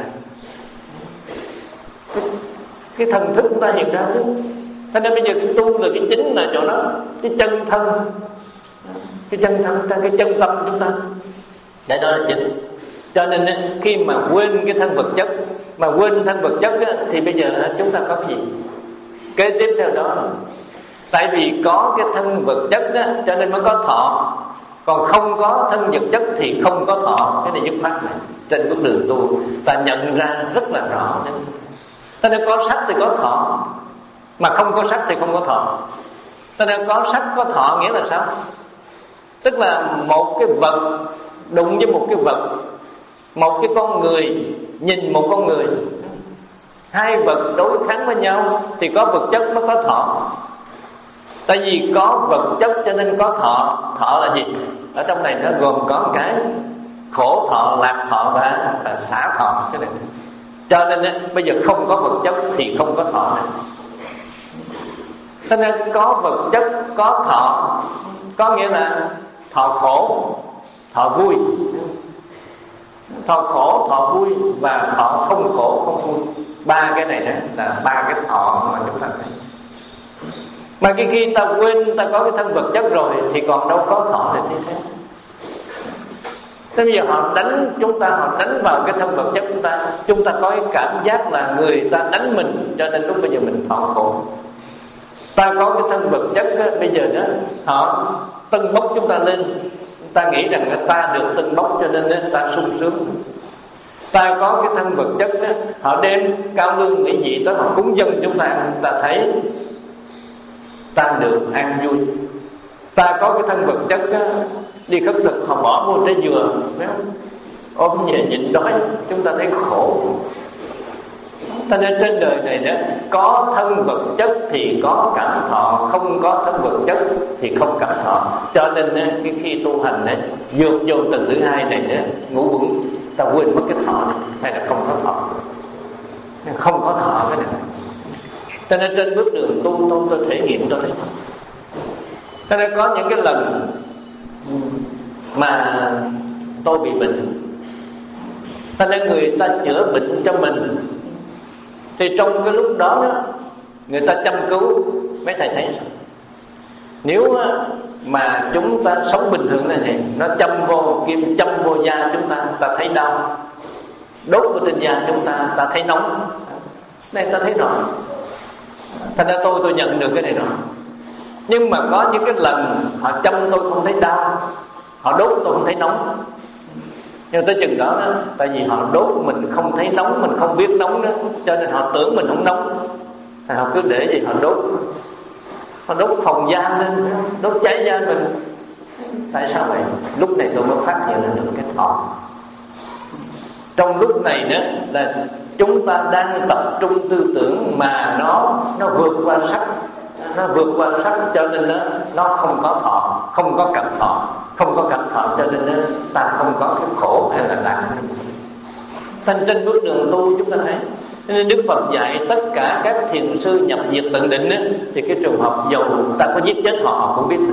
Cái, cái thần thức chúng ta hiện ra chứ. Thế nên bây giờ cái tu là cái chính là chỗ đó, cái chân thân, cái chân thân, cái chân tâm chúng ta. Để đó là chính. Cho nên khi mà quên cái thân vật chất, mà quên thân vật chất á, thì bây giờ chúng ta có cái gì? Kế tiếp theo đó, tại vì có cái thân vật chất á, cho nên mới có thọ. Còn không có thân vật chất thì không có thọ. Cái này dứt khoát này. Trên bước đường tu ta nhận ra rất là rõ. Ta nên có sắc thì có thọ, mà không có sắc thì không có thọ. Ta nên có sắc có thọ nghĩa là sao? Tức là một cái vật đụng với một cái vật, một cái con người nhìn một con người, hai vật đối kháng với nhau thì có vật chất mới có thọ. Tại vì có vật chất cho nên có thọ. Thọ là gì? Ở trong này nó gồm có một cái khổ thọ, lạc thọ và, và xả thọ. Cái này. Cho nên bây giờ không có vật chất thì không có thọ này. Cho nên có vật chất có thọ, có nghĩa là thọ khổ, thọ vui. Thọ khổ, thọ vui và thọ không khổ, không vui. Ba cái này đó là ba cái thọ mà chúng ta thấy. Mà khi, khi ta quên ta có cái thân vật chất rồi thì còn đâu có thọ để thế thế. Thế bây giờ họ đánh chúng ta, họ đánh vào cái thân vật chất chúng ta, chúng ta có cái cảm giác là người ta đánh mình, cho nên lúc bây giờ mình thọ khổ. Ta có cái thân vật chất đó, bây giờ đó họ tâng bốc chúng ta lên, ta nghĩ rằng là ta được tâng bốc cho nên đó, ta sung sướng. Ta có cái thân vật chất đó, họ đem cao lương mỹ vị tới họ cúng dâng chúng ta, ta thấy ta được an vui. Ta có cái thân vật chất đó, đi khất thực họ bỏ vô trái dừa, phải không? Ôm về nhịn đói, chúng ta thấy khổ. Cho nên trên đời này đó, có thân vật chất thì có cảm thọ, không có thân vật chất thì không cảm thọ. Cho nên cái khi tu hành ấy, vượt vô tầng thứ hai này đó, ngũ quẩn, ta quên mất cái thọ này, hay là không có thọ, không có thọ cái này. Cho nên trên bước đường tu tôi, tôi thể nghiệm tôi thấy. Cho nên có những cái lần mà tôi bị bệnh, cho nên người ta chữa bệnh cho mình, thì trong cái lúc đó, đó người ta chăm cứu, mấy thầy thấy nếu mà chúng ta sống bình thường này này, nó châm vô kim, châm vô da chúng ta, ta thấy đau, đốt vào trên da chúng ta, ta thấy nóng. Này ta thấy rõ. Thành ra tôi tôi nhận được cái này rồi. Nhưng mà có những cái lần họ châm tôi không thấy đau, họ đốt tôi không thấy nóng. Nhưng tới chừng đó, đó tại vì họ đốt mình không thấy nóng, mình không biết nóng đó, cho nên họ tưởng mình không nóng, thì họ cứ để gì họ đốt, họ đốt phòng da lên, đốt cháy da mình. Tại sao vậy? Lúc này tôi mới phát hiện được cái thọ. Trong lúc này đó là chúng ta đang tập trung tư tưởng mà nó nó vượt qua sắc, nó vượt qua sắc, cho nên nó nó không có thọ, không có cảm thọ, không có cảm thọ, cho nên nó, ta không có cái khổ hay là nặng. Thành trên bước đường tu chúng ta thấy, nên Đức Phật dạy tất cả các thiền sư nhập diệt tận định đó, thì cái trường hợp dầu ta có giết chết họ, họ cũng biết.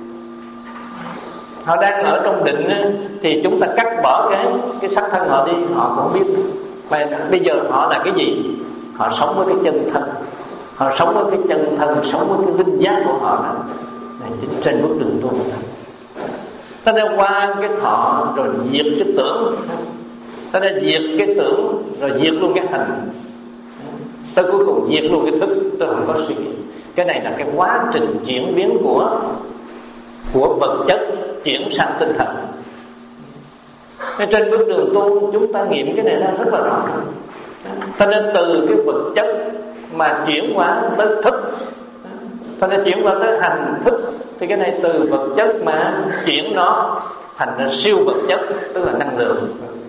Họ đang ở trong định đó, thì chúng ta cắt bỏ cái cái xác thân họ đi, họ cũng biết. Mà bây giờ họ là cái gì? Họ sống với cái chân thân, họ sống với cái chân thân, sống với cái vinh giác của họ đó. Này chính trên bước đường tu. Ta đã qua cái thọ rồi diệt cái tưởng, ta đã diệt cái tưởng rồi diệt luôn cái hành, tới cuối cùng diệt luôn cái thức, tôi không có suy nghĩ. Cái này là cái quá trình chuyển biến của của vật chất chuyển sang tinh thần. Nên trên bước đường tu chúng ta nghiệm cái này là rất là rõ. Cho nên từ cái vật chất mà chuyển qua tới thức, cho nên chuyển qua tới hành thức, thì cái này từ vật chất mà chuyển nó thành ra siêu vật chất, tức là năng lượng.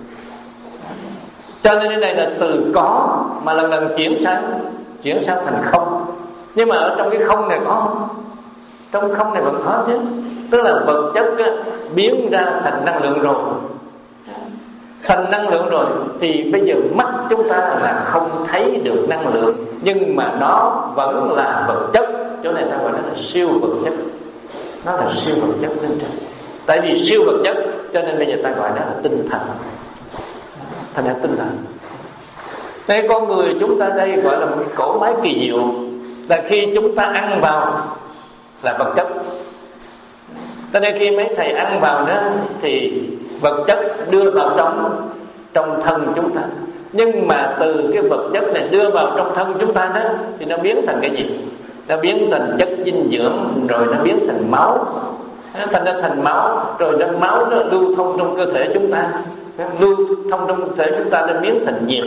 Cho nên cái này là từ có mà lần lần chuyển sang chuyển sang thành không. Nhưng mà ở trong cái không này có không? Trong không này vẫn có chứ. Tức là vật chất á, biến ra thành năng lượng rồi, thành năng lượng rồi thì bây giờ mắt chúng ta là không thấy được năng lượng, nhưng mà nó vẫn là vật chất, cho nên ta gọi nó là siêu vật chất. Nó là siêu vật chất lên trên. Tại vì siêu vật chất cho nên bây giờ ta gọi nó là tinh thần. Thành ra tinh thần. Thế con người chúng ta đây gọi là một cái cỗ máy kỳ diệu, là khi chúng ta ăn vào là vật chất. Cho nên khi mấy thầy ăn vào đó thì vật chất đưa vào trong trong thân chúng ta. Nhưng mà từ cái vật chất này đưa vào trong thân chúng ta đó thì nó biến thành cái gì? Nó biến thành chất dinh dưỡng, rồi nó biến thành máu, thành ra thành máu, rồi nó máu nó lưu thông trong cơ thể chúng ta, lưu thông trong cơ thể chúng ta nó biến thành nhiệt,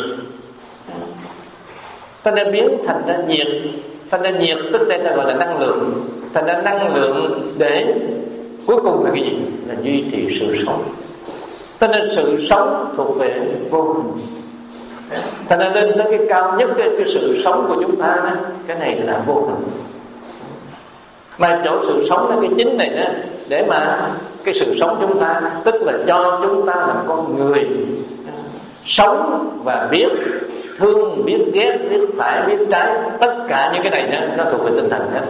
cho nên biến thành ra nhiệt. Thành ra nhiệt tức đây ta gọi là năng lượng. Thành ra năng lượng để cuối cùng là cái gì? Là duy trì sự sống. Cho nên sự sống thuộc về vô hình. Thành ra lên tới cái cao nhất cái, cái sự sống của chúng ta đó, cái này là vô hình. Mà chỗ sự sống là cái chính này đó, để mà cái sự sống chúng ta, tức là cho chúng ta là con người sống và biết thương, biết ghét, biết phải, biết trái. Tất cả những cái này đó, nó thuộc về tinh thần hết,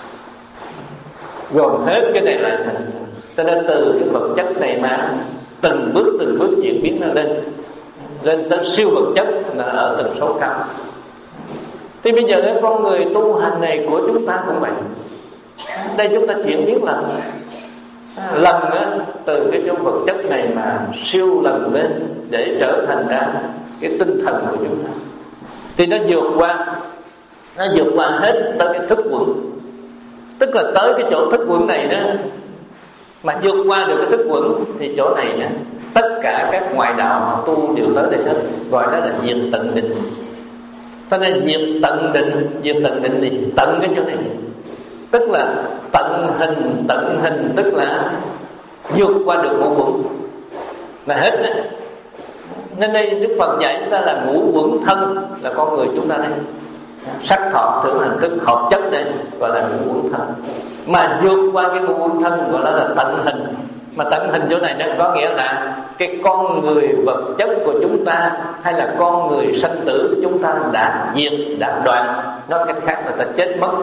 gồm hết cái này là. Cho nên từ cái vật chất này mà từng bước từng bước chuyển biến nó lên, lên tới siêu vật chất là ở tần số cao. Thì bây giờ cái con người tu hành này của chúng ta cũng vậy. Đây chúng ta chuyển biến lần lần á, từ cái trong vật chất này mà siêu lần lên để trở thành ra cái tinh thần của chúng ta, thì nó vượt qua nó vượt qua hết tới cái thức quẩn. Tức là tới cái chỗ thức quẩn này đó, mà vượt qua được cái thức quẩn thì chỗ này đó, tất cả các ngoại đạo họ tu đều tới đây hết, gọi đó là diệt tận định. Cho nên diệt tận định, diệt tận định thì tận cái chỗ này, tức là tận hình, tận hình tức là vượt qua được ngũ quẩn là hết đấy. Nên đây Đức Phật dạy chúng ta là ngũ quẩn thân là con người chúng ta đây, sắc thọ tưởng hành thức hợp chất đây gọi là ngũ quẩn thân. Mà vượt qua cái ngũ quẩn thân gọi là tận hình. Mà tận hình chỗ này nó có nghĩa là cái con người vật chất của chúng ta hay là con người sanh tử của chúng ta đã diệt, đã đoạn. Nói cách khác là ta chết mất.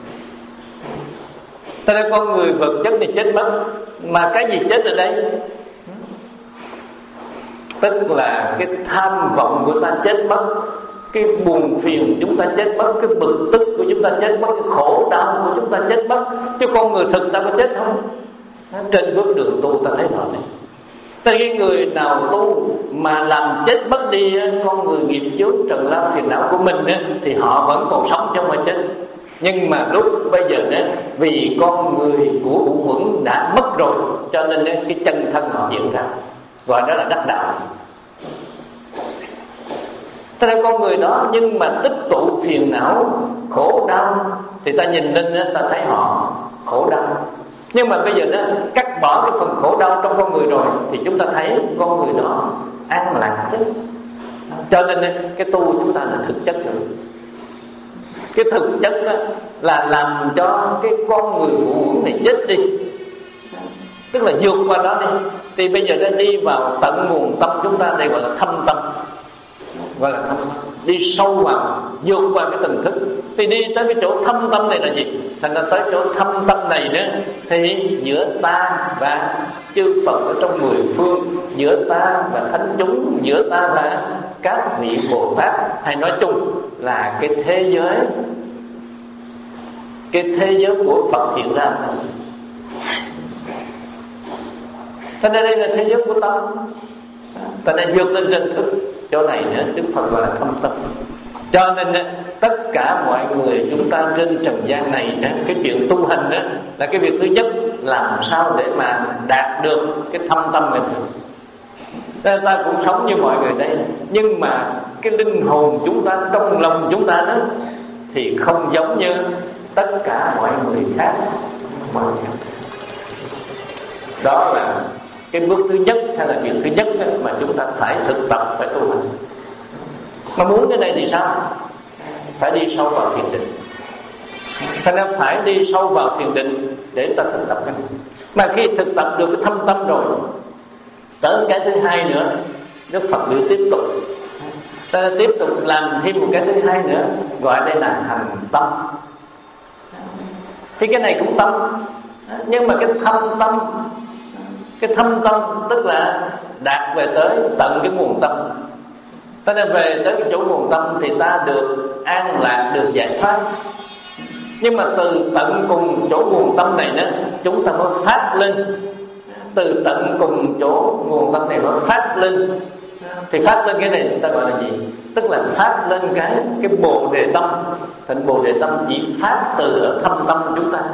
Ta nói con người vật chất thì chết mất, mà cái gì chết ở đây? Tức là cái tham vọng của ta chết mất, cái buồn phiền chúng ta chết mất, cái bực tức của chúng ta chết mất, cái khổ đau của chúng ta chết mất. Chứ con người thực ta có chết không? Trên bước đường tu ta thấy rõ này. Tại cái người nào tu mà làm chết mất đi con người nghiệp chướng trần lao phiền não của mình thì họ vẫn còn sống chứ không phải chết. Nhưng mà lúc bây giờ đó, vì con người của ngũ quẩn đã mất rồi, cho nên cái chân thân họ hiện ra, gọi đó là đắc đạo. Thế nên con người đó nhưng mà tích tụ phiền não, khổ đau thì ta nhìn lên ta thấy họ khổ đau. Nhưng mà bây giờ đó cắt bỏ cái phần khổ đau trong con người rồi thì chúng ta thấy con người đó an lạc chứ. Cho nên cái tu chúng ta là thực chất rồi. Cái thực chất đó là làm cho cái con người ngũ quẩn này chết đi, tức là vượt qua đó đi. Thì bây giờ đã đi vào tận nguồn tâm chúng ta, đây gọi là thâm tâm, gọi là thâm tâm. Đi sâu vào, vượt qua cái từng thức. Thì đi tới cái chỗ thâm tâm này là gì? Thành ra tới chỗ thâm tâm này nữa, thì giữa ta và chư Phật ở trong mười phương, giữa ta và thánh chúng, giữa ta và các vị Bồ Tát, hay nói chung là cái thế giới, cái thế giới của Phật hiện ra. Cho nên đây là thế giới của tâm. Cho nên vượt lên trên thức. Chỗ này nữa Đức Phật gọi là thâm tâm. Cho nên tất cả mọi người chúng ta trên trần gian này, cái chuyện tu hành đó là cái việc thứ nhất, làm sao để mà đạt được cái thâm tâm mình. Ta cũng sống như mọi người đây, nhưng mà cái linh hồn chúng ta, trong lòng chúng ta đó thì không giống như tất cả mọi người khác. Đó là cái bước thứ nhất, hay là việc thứ nhất mà chúng ta phải thực tập, phải tu hành. Mà muốn cái này thì sao? Phải đi sâu vào thiền định. Cho nên phải đi sâu vào thiền định để ta thực tập cái này. Mà khi thực tập được cái thâm tâm rồi, tới cái thứ hai nữa, Đức Phật biểu tiếp tục. Ta tiếp tục làm thêm một cái thứ hai nữa, gọi đây là hành tâm. Thì cái này cũng tâm, nhưng mà cái thâm tâm, cái thâm tâm tức là đạt về tới tận cái nguồn tâm. Ta nên về tới cái chỗ nguồn tâm thì ta được an lạc, được giải thoát. Nhưng mà từ tận cùng chỗ nguồn tâm này nữa, chúng ta mới phát lên. Từ tận cùng chỗ nguồn tâm này mới phát lên. Thì phát lên cái này chúng ta gọi là gì? Tức là phát lên cái cái bồ đề tâm. Thành bồ đề tâm chỉ phát từ ở thâm tâm chúng ta.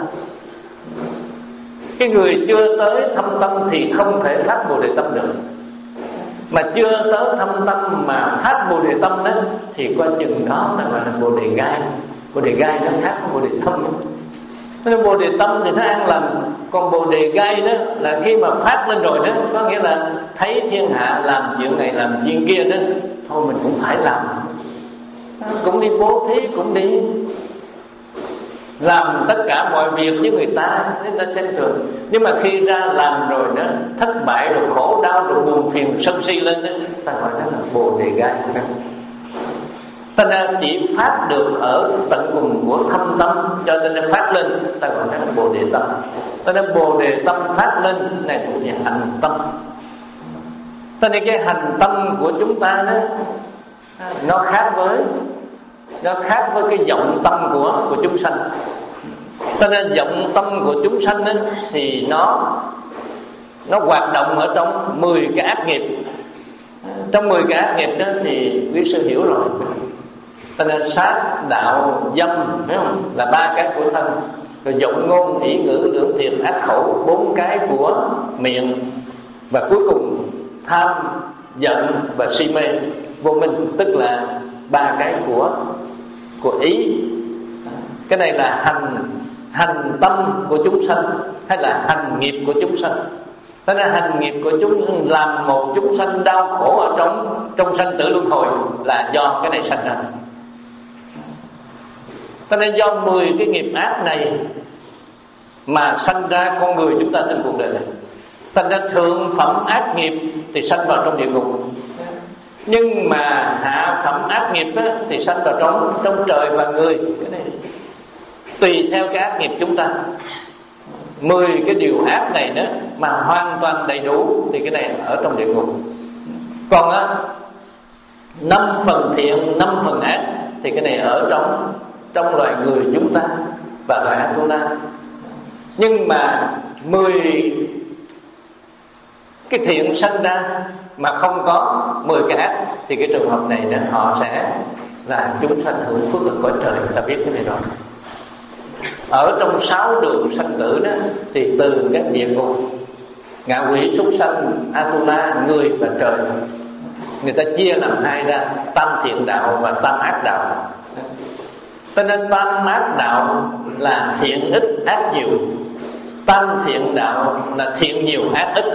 Cái người chưa tới thâm tâm thì không thể phát bồ đề tâm được. Mà chưa tới thâm tâm mà phát bồ đề tâm đó thì coi chừng đó là gọi là bồ đề gai. Bồ đề gai nó khác với bồ đề tâm. Nên bồ đề tâm thì nó an lành, còn bồ đề gai đó là khi mà phát lên rồi đó, có nghĩa là thấy thiên hạ làm chuyện này làm chuyện kia đó, thôi mình cũng phải làm, cũng đi bố thí, cũng đi làm tất cả mọi việc với người ta, người ta xem thường. Nhưng mà khi ra làm rồi đó, thất bại rồi khổ đau rồi buồn phiền sân si lên đó, ta gọi đó là bồ đề gai. Ta nên chỉ phát được ở tận cùng của thâm tâm, cho nên nó phát lên, ta gọi là bồ đề tâm. Ta nên bồ đề tâm phát lên này cũng như hành tâm. Ta nên cái hành tâm của chúng ta đó, nó khác với nó khác với cái vọng tâm của của chúng sanh. Cho nên vọng tâm của chúng sanh đó, thì nó nó hoạt động ở trong mười cái ác nghiệp. Trong mười cái ác nghiệp đó thì quý sư hiểu rồi. Cho nên sát, đạo, dâm, thấy không? Là ba cái của thân. Rồi giọng ngôn, ý ngữ, lưỡng thiệt, ác khẩu, bốn cái của miệng. Và cuối cùng tham, giận và si mê, vô minh, tức là ba cái của của ý. Cái này là hành hành tâm của chúng sanh hay là hành nghiệp của chúng sanh. Thế nên hành nghiệp của chúng sanh làm một chúng sanh đau khổ ở trong trong sanh tử luân hồi là do cái này sanh ra. Thế nên do mười cái nghiệp ác này mà sanh ra con người chúng ta trên cuộc đời này. Thành ra thượng phẩm ác nghiệp thì sanh vào trong địa ngục, nhưng mà hạ phẩm ác nghiệp á, thì sanh vào trong trong trời và người. Cái này tùy theo cái ác nghiệp chúng ta. Mười cái điều ác này nữa mà hoàn toàn đầy đủ thì cái này ở trong địa ngục. Còn á năm phần thiện, năm phần ác thì cái này ở trong trong loài người chúng ta và loài Atula. Nhưng mà mười cái thiện sanh ra mà không có mười cái ác thì cái trường hợp này họ sẽ là chúng sanh hưởng phước ở cõi trời. Ta biết cái này rồi. Ở trong sáu đường sanh tử đó thì từ các địa ngục, ngạ quỷ, súc sanh, Atula, người và trời, người ta chia làm hai ra, tam thiện đạo và tam ác đạo. Cho nên tam ác đạo là thiện ít ác nhiều, tam thiện đạo là thiện nhiều ác ít.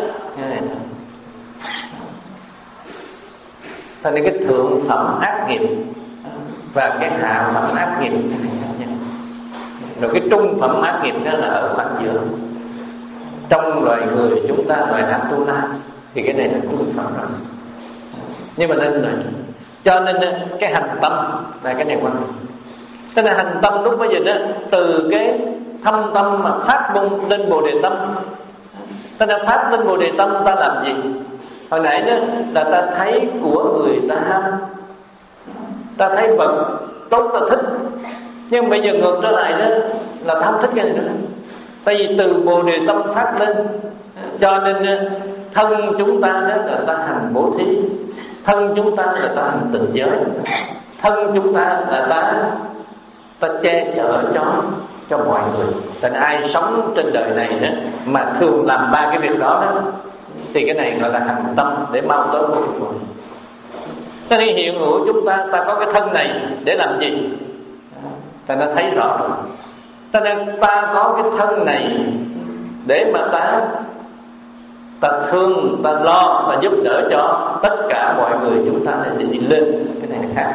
Cho nên cái thượng phẩm ác nghiệp và cái hạ phẩm ác nghiệp, rồi cái trung phẩm ác nghiệp đó là ở khoảng giữa. Trong loài người chúng ta, loài Atula thì cái này là trung phẩm rồi. Nhưng mà nên rồi, cho nên cái hành tâm là cái này quan trọng. Thế là hành tâm lúc bây giờ đó, từ cái thâm tâm mà phát bung lên Bồ Đề tâm. Ta đã phát lên Bồ Đề tâm ta làm gì? Hồi nãy đó là ta thấy của người ta ham, ta thấy vật tốt ta thích. Nhưng bây giờ ngược trở lại đó là ta không thích cái này nữa. Tại vì từ Bồ Đề tâm phát lên, cho nên thân chúng ta đó là ta hành bố thí, thân chúng ta là ta hành tịnh giới, thân chúng ta là ta ta che chở cho cho mọi người. Tại ai sống trên đời này đó mà thường làm ba cái việc đó đó thì cái này gọi là hành tâm để mau tới một người. Cho nên hiện hữu chúng ta ta có cái thân này để làm gì? Ta đã thấy rõ rồi. Cho nên ta có cái thân này để mà ta ta thương, ta lo, ta giúp đỡ cho tất cả mọi người chúng ta để đi lên. Cái này là khác.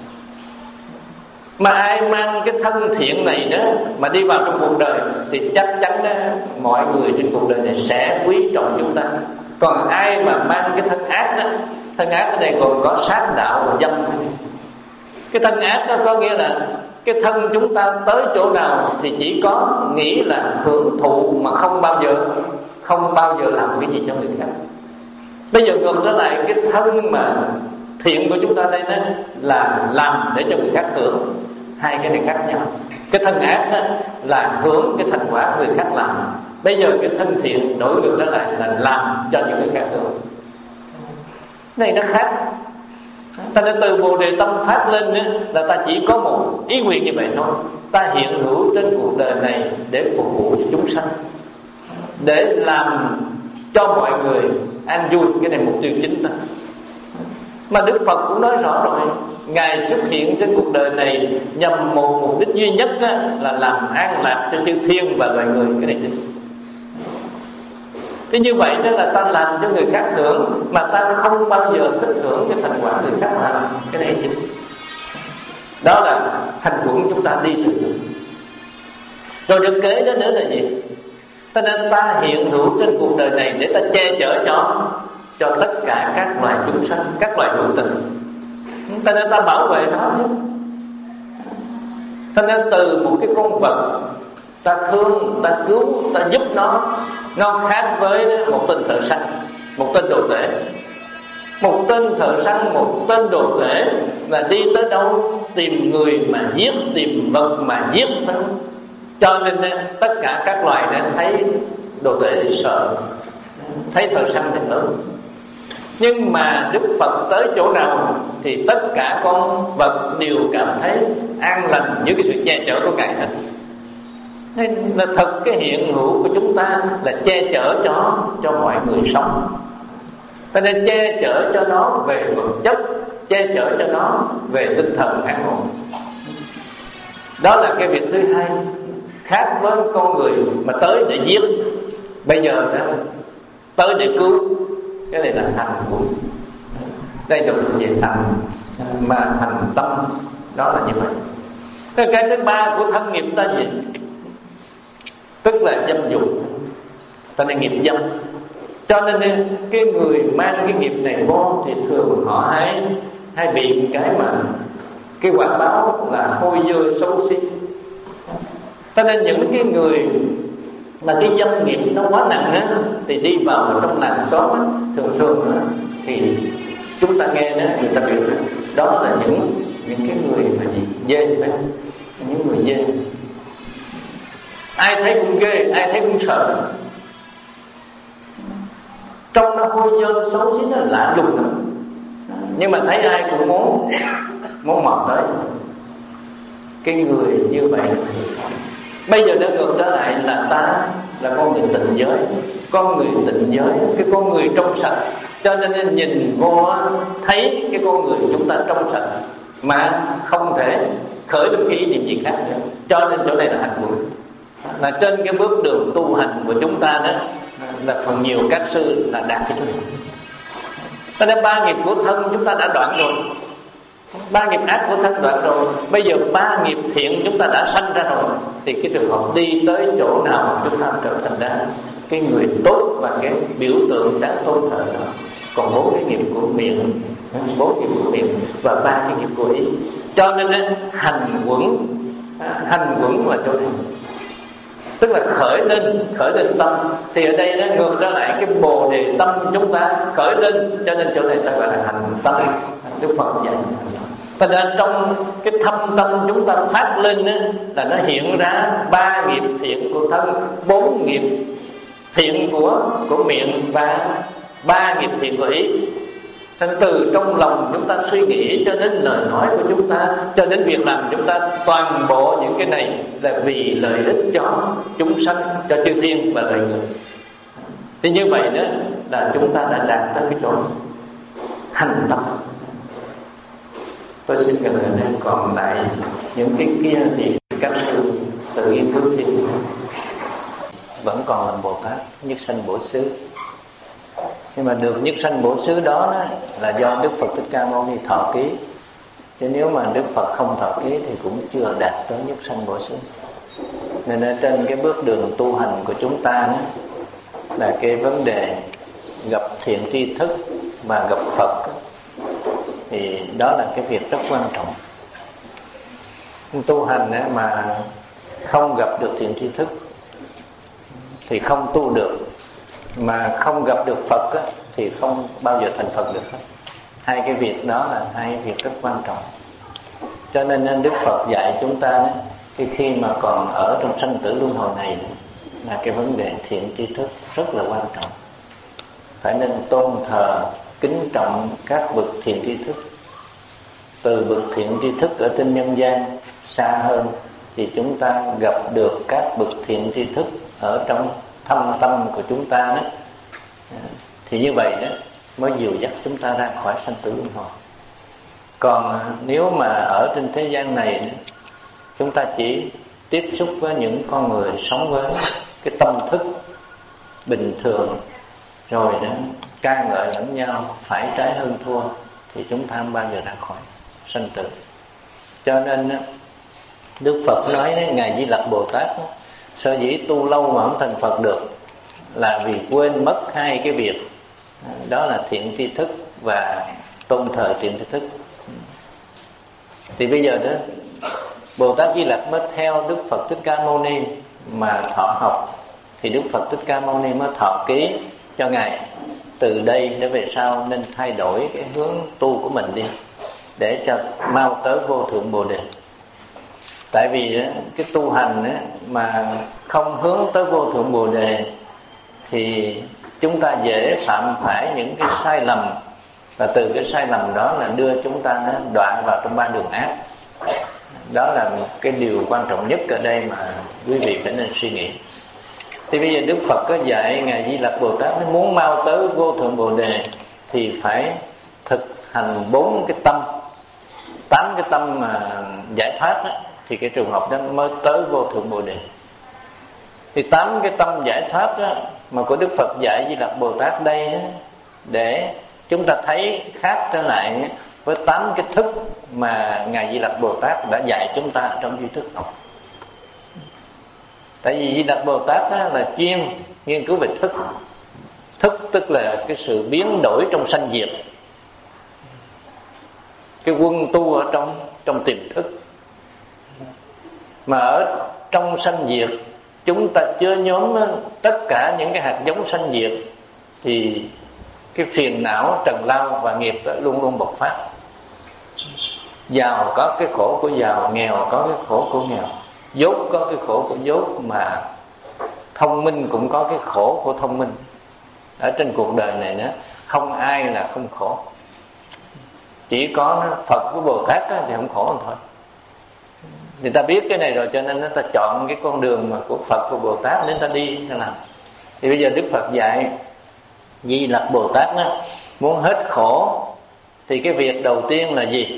Mà ai mang cái thân thiện này đó mà đi vào trong cuộc đời thì chắc chắn đó, mọi người trên cuộc đời này sẽ quý trọng chúng ta. Còn ai mà mang cái thân ác đó, thân ác ở đây gồm có sát, đạo và dâm. Cái thân ác đó có nghĩa là cái thân chúng ta tới chỗ nào thì chỉ có nghĩ là hưởng thụ mà không bao giờ không bao giờ làm cái gì cho người khác. Bây giờ ngược trở lại cái thân mà thiện của chúng ta đây đó là làm để cho người khác hưởng. Hai cái này khác nhau. Cái thân ác đó là hưởng cái thành quả người khác làm. Bây giờ cái thân thiện đổi ngược trở lại là làm cho những người khác hưởng. Này nó khác. Ta nên từ Bồ Đề tâm phát lên nữa là ta chỉ có một ý nguyện như vậy thôi. Ta hiện hữu trên cuộc đời này để phục vụ cho chúng sanh, để làm cho mọi người an vui. Cái này mục tiêu chính ta. Mà Đức Phật cũng nói rõ rồi, Ngài xuất hiện trên cuộc đời này nhằm một mục đích duy nhất đó, là làm an lạc cho chư thiên và loài người. Cái này chính. Thế như vậy đó là ta làm cho người khác hưởng mà ta không bao giờ thích hưởng cái thành quả người khác làm. Cái này chính. Đó là hành quẩn chúng ta đi từ từ. Rồi được kế đó nữa là gì? Cho nên ta hiện hữu trên cuộc đời này để ta che chở cho cho tất cả các loài chúng sanh, các loài hữu tình. Cho nên ta bảo vệ nó chứ. Cho nên từ một cái con vật ta thương, ta cứu, ta giúp nó, nó khác với một tên thợ săn, một tên đồ tể. Một tên thợ săn, một tên đồ tể là đi tới đâu tìm người mà giết, tìm vật mà giết thôi. Cho nên tất cả các loài đã thấy đồ tể sợ, thấy thợ săn thì lớn. Nhưng mà Đức Phật tới chỗ nào thì tất cả con vật đều cảm thấy an lành dưới cái sự che chở của Ngài hết. Nên là thật cái hiện hữu của chúng ta là che chở cho cho mọi người sống. Cho nên che chở cho nó về vật chất, che chở cho nó về tinh thần an ổn. Đó là cái việc thứ hai, khác với con người mà tới để giết. Bây giờ đó, tới để cứu. Cái này là hành quân. Đây là về hành, mà hành tâm. Đó là như vậy. Cái thứ ba của thân nghiệp ta gì? Tức là dâm dục. Ta nên nghiệp dâm. Cho nên cái người mang cái nghiệp này vô thì thường họ hay hay bị cái mà cái quả báo là hôi dơ xấu xí. Cho nên những cái người mà cái dâm nghiệp nó quá nặng á, thì đi vào trong làng xóm á, thường thường á, thì chúng ta nghe đó, người ta biểu đó là những những cái người mà gì dê, những người dê. Ai thấy cũng ghê, ai thấy cũng sợ. Trong nó hôi dơ xấu xí, nó lạ lùng lắm. Nhưng mà thấy ai cũng muốn muốn mò tới. Cái người như vậy bây giờ đã ngược trở lại là ta là con người tịnh giới. Con người tịnh giới, cái con người trong sạch. Cho nên nhìn vô thấy cái con người chúng ta trong sạch mà không thể khởi được cái ý niệm gì khác nữa. Cho nên chỗ này là hành quân. Là trên cái bước đường tu hành của chúng ta đó, là phần nhiều các sư là đạt cái chỗ này. Cho nên ba nghiệp của thân chúng ta đã đoạn rồi, ba nghiệp ác của thân đoạn rồi. Bây giờ ba nghiệp thiện chúng ta đã sanh ra rồi. Thì cái trường hợp đi tới chỗ nào chúng ta trở thành ra cái người tốt và cái biểu tượng đáng tôn thờ đó. Còn bốn cái nghiệp của miệng, bốn nghiệp của miệng và ba cái nghiệp của ý. Cho nên hành quẩn, hành quẩn là chỗ này, tức là khởi lên, khởi lên tâm. Thì ở đây nó ngược ra lại cái bồ đề tâm chúng ta khởi lên. Cho nên chỗ này ta gọi là hành tâm. Đức Phật dạy. Cho nên trong cái thâm tâm chúng ta phát lên đó, là nó hiện ra ba nghiệp thiện của thân, bốn nghiệp thiện của của miệng và ba nghiệp thiện của ý. Cho nên từ trong lòng chúng ta suy nghĩ cho đến lời nói của chúng ta, cho đến việc làm chúng ta, toàn bộ những cái này là vì lợi ích cho chúng sanh, cho chư thiên và loài người. Thì như vậy đó là chúng ta đã đạt tới cái chỗ hành tâm. Tôi xin gần ở đây, còn lại những cái kia thì các sư tự nghiên cứu thêm. Vẫn còn làm Bồ Tát nhất sanh bổ xứ. Nhưng mà được nhất sanh bổ xứ đó, đó là do Đức Phật Thích Ca Mâu Ni thọ ký. Chứ nếu mà Đức Phật không thọ ký thì cũng chưa đạt tới nhất sanh bổ xứ. Nên ở trên cái bước đường tu hành của chúng ta đó, là cái vấn đề gặp thiện tri thức và gặp Phật đó, thì đó là cái việc rất quan trọng. Tu hành đó mà không gặp được thiện tri thức thì không tu được, mà không gặp được Phật á, thì không bao giờ thành Phật được hết. Hai cái việc đó là hai việc rất quan trọng. Cho nên Đức Phật dạy chúng ta đó, cái khi mà còn ở trong sanh tử luân hồi này là cái vấn đề thiện tri thức rất là quan trọng. Phải nên tôn thờ, kính trọng các bậc thiện tri thức. Từ bậc thiện tri thức ở trên nhân gian xa hơn thì chúng ta gặp được các bậc thiện tri thức ở trong thâm tâm của chúng ta đó. Thì như vậy đó mới dìu dắt chúng ta ra khỏi sanh tử luân hồi. Còn nếu mà ở trên thế gian này đó, chúng ta chỉ tiếp xúc với những con người sống với cái tâm thức bình thường, rồi đó ca ngợi lẫn nhau, phải trái hơn thua, thì chúng ta không bao giờ ra khỏi sanh tử. Cho nên Đức Phật nói đấy, Ngài Di Lặc Bồ Tát đó, sở dĩ tu lâu mà không thành Phật được là vì quên mất hai cái việc, đó là thiện tri thức và tôn thờ thiện tri thức. Thì bây giờ đó Bồ Tát Di Lặc mới theo Đức Phật Thích Ca Mâu Ni mà thọ học. Thì Đức Phật Thích Ca Mâu Ni mới thọ ký cho Ngài từ đây để về sau nên thay đổi cái hướng tu của mình đi, để cho mau tới vô thượng Bồ Đề. Tại vì cái tu hành mà không hướng tới vô thượng Bồ Đề thì chúng ta dễ phạm phải những cái sai lầm Và từ cái sai lầm đó là đưa chúng ta nó đoạn vào trong ba đường ác. Đó là cái điều quan trọng nhất ở đây mà quý vị phải nên suy nghĩ. Thì bây giờ Đức Phật có dạy Ngài Di Lặc Bồ Tát muốn mau tới vô thượng Bồ Đề thì phải thực hành bốn cái tâm, tám cái tâm mà giải thoát đó, thì cái trường hợp đó mới tới vô thượng Bồ Đề. Thì tám cái tâm giải thoát đó, mà của Đức Phật dạy Di Lặc Bồ Tát đây đó, để chúng ta thấy khác trở lại với tám cái thức mà Ngài Di Lặc Bồ Tát đã dạy chúng ta trong duy thức học. Tại vì Di Lặc Bồ Tát đó là chuyên nghiên cứu về thức. Thức tức là cái sự biến đổi trong sanh diệt, cái quân tu ở trong trong tiềm thức. Mà ở trong sanh diệt chúng ta chưa nhóm tất cả những cái hạt giống sanh diệt thì cái phiền não, trần lao và nghiệp luôn luôn bộc phát. Giàu có cái khổ của giàu, nghèo có cái khổ của nghèo, dốt có cái khổ của dốt, mà thông minh cũng có cái khổ của thông minh. Ở trên cuộc đời này nữa, không ai là không khổ. Chỉ có Phật với Bồ Tát thì không khổ thôi. Người ta biết cái này rồi cho nên người ta chọn cái con đường mà của Phật và Bồ Tát để người ta đi cho làm. Thì bây giờ Đức Phật dạy Di Lặc Bồ Tát đó, muốn hết khổ thì cái việc đầu tiên là gì?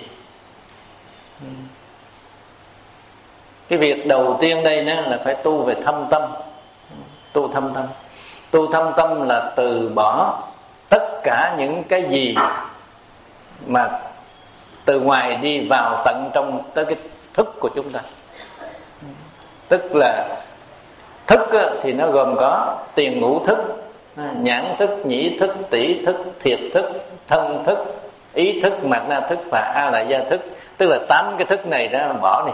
Cái việc đầu tiên đây nữa là phải tu về thâm tâm. Tu thâm tâm. Tu thâm tâm là từ bỏ tất cả những cái gì mà từ ngoài đi vào tận trong tới cái thức của chúng ta. Tức là thức thì nó gồm có tiền ngũ thức, nhãn thức, nhĩ thức, tỷ thức, thiệt thức, thân thức, ý thức, mạt na thức và a la gia thức. Tức là tám cái thức này đó bỏ đi.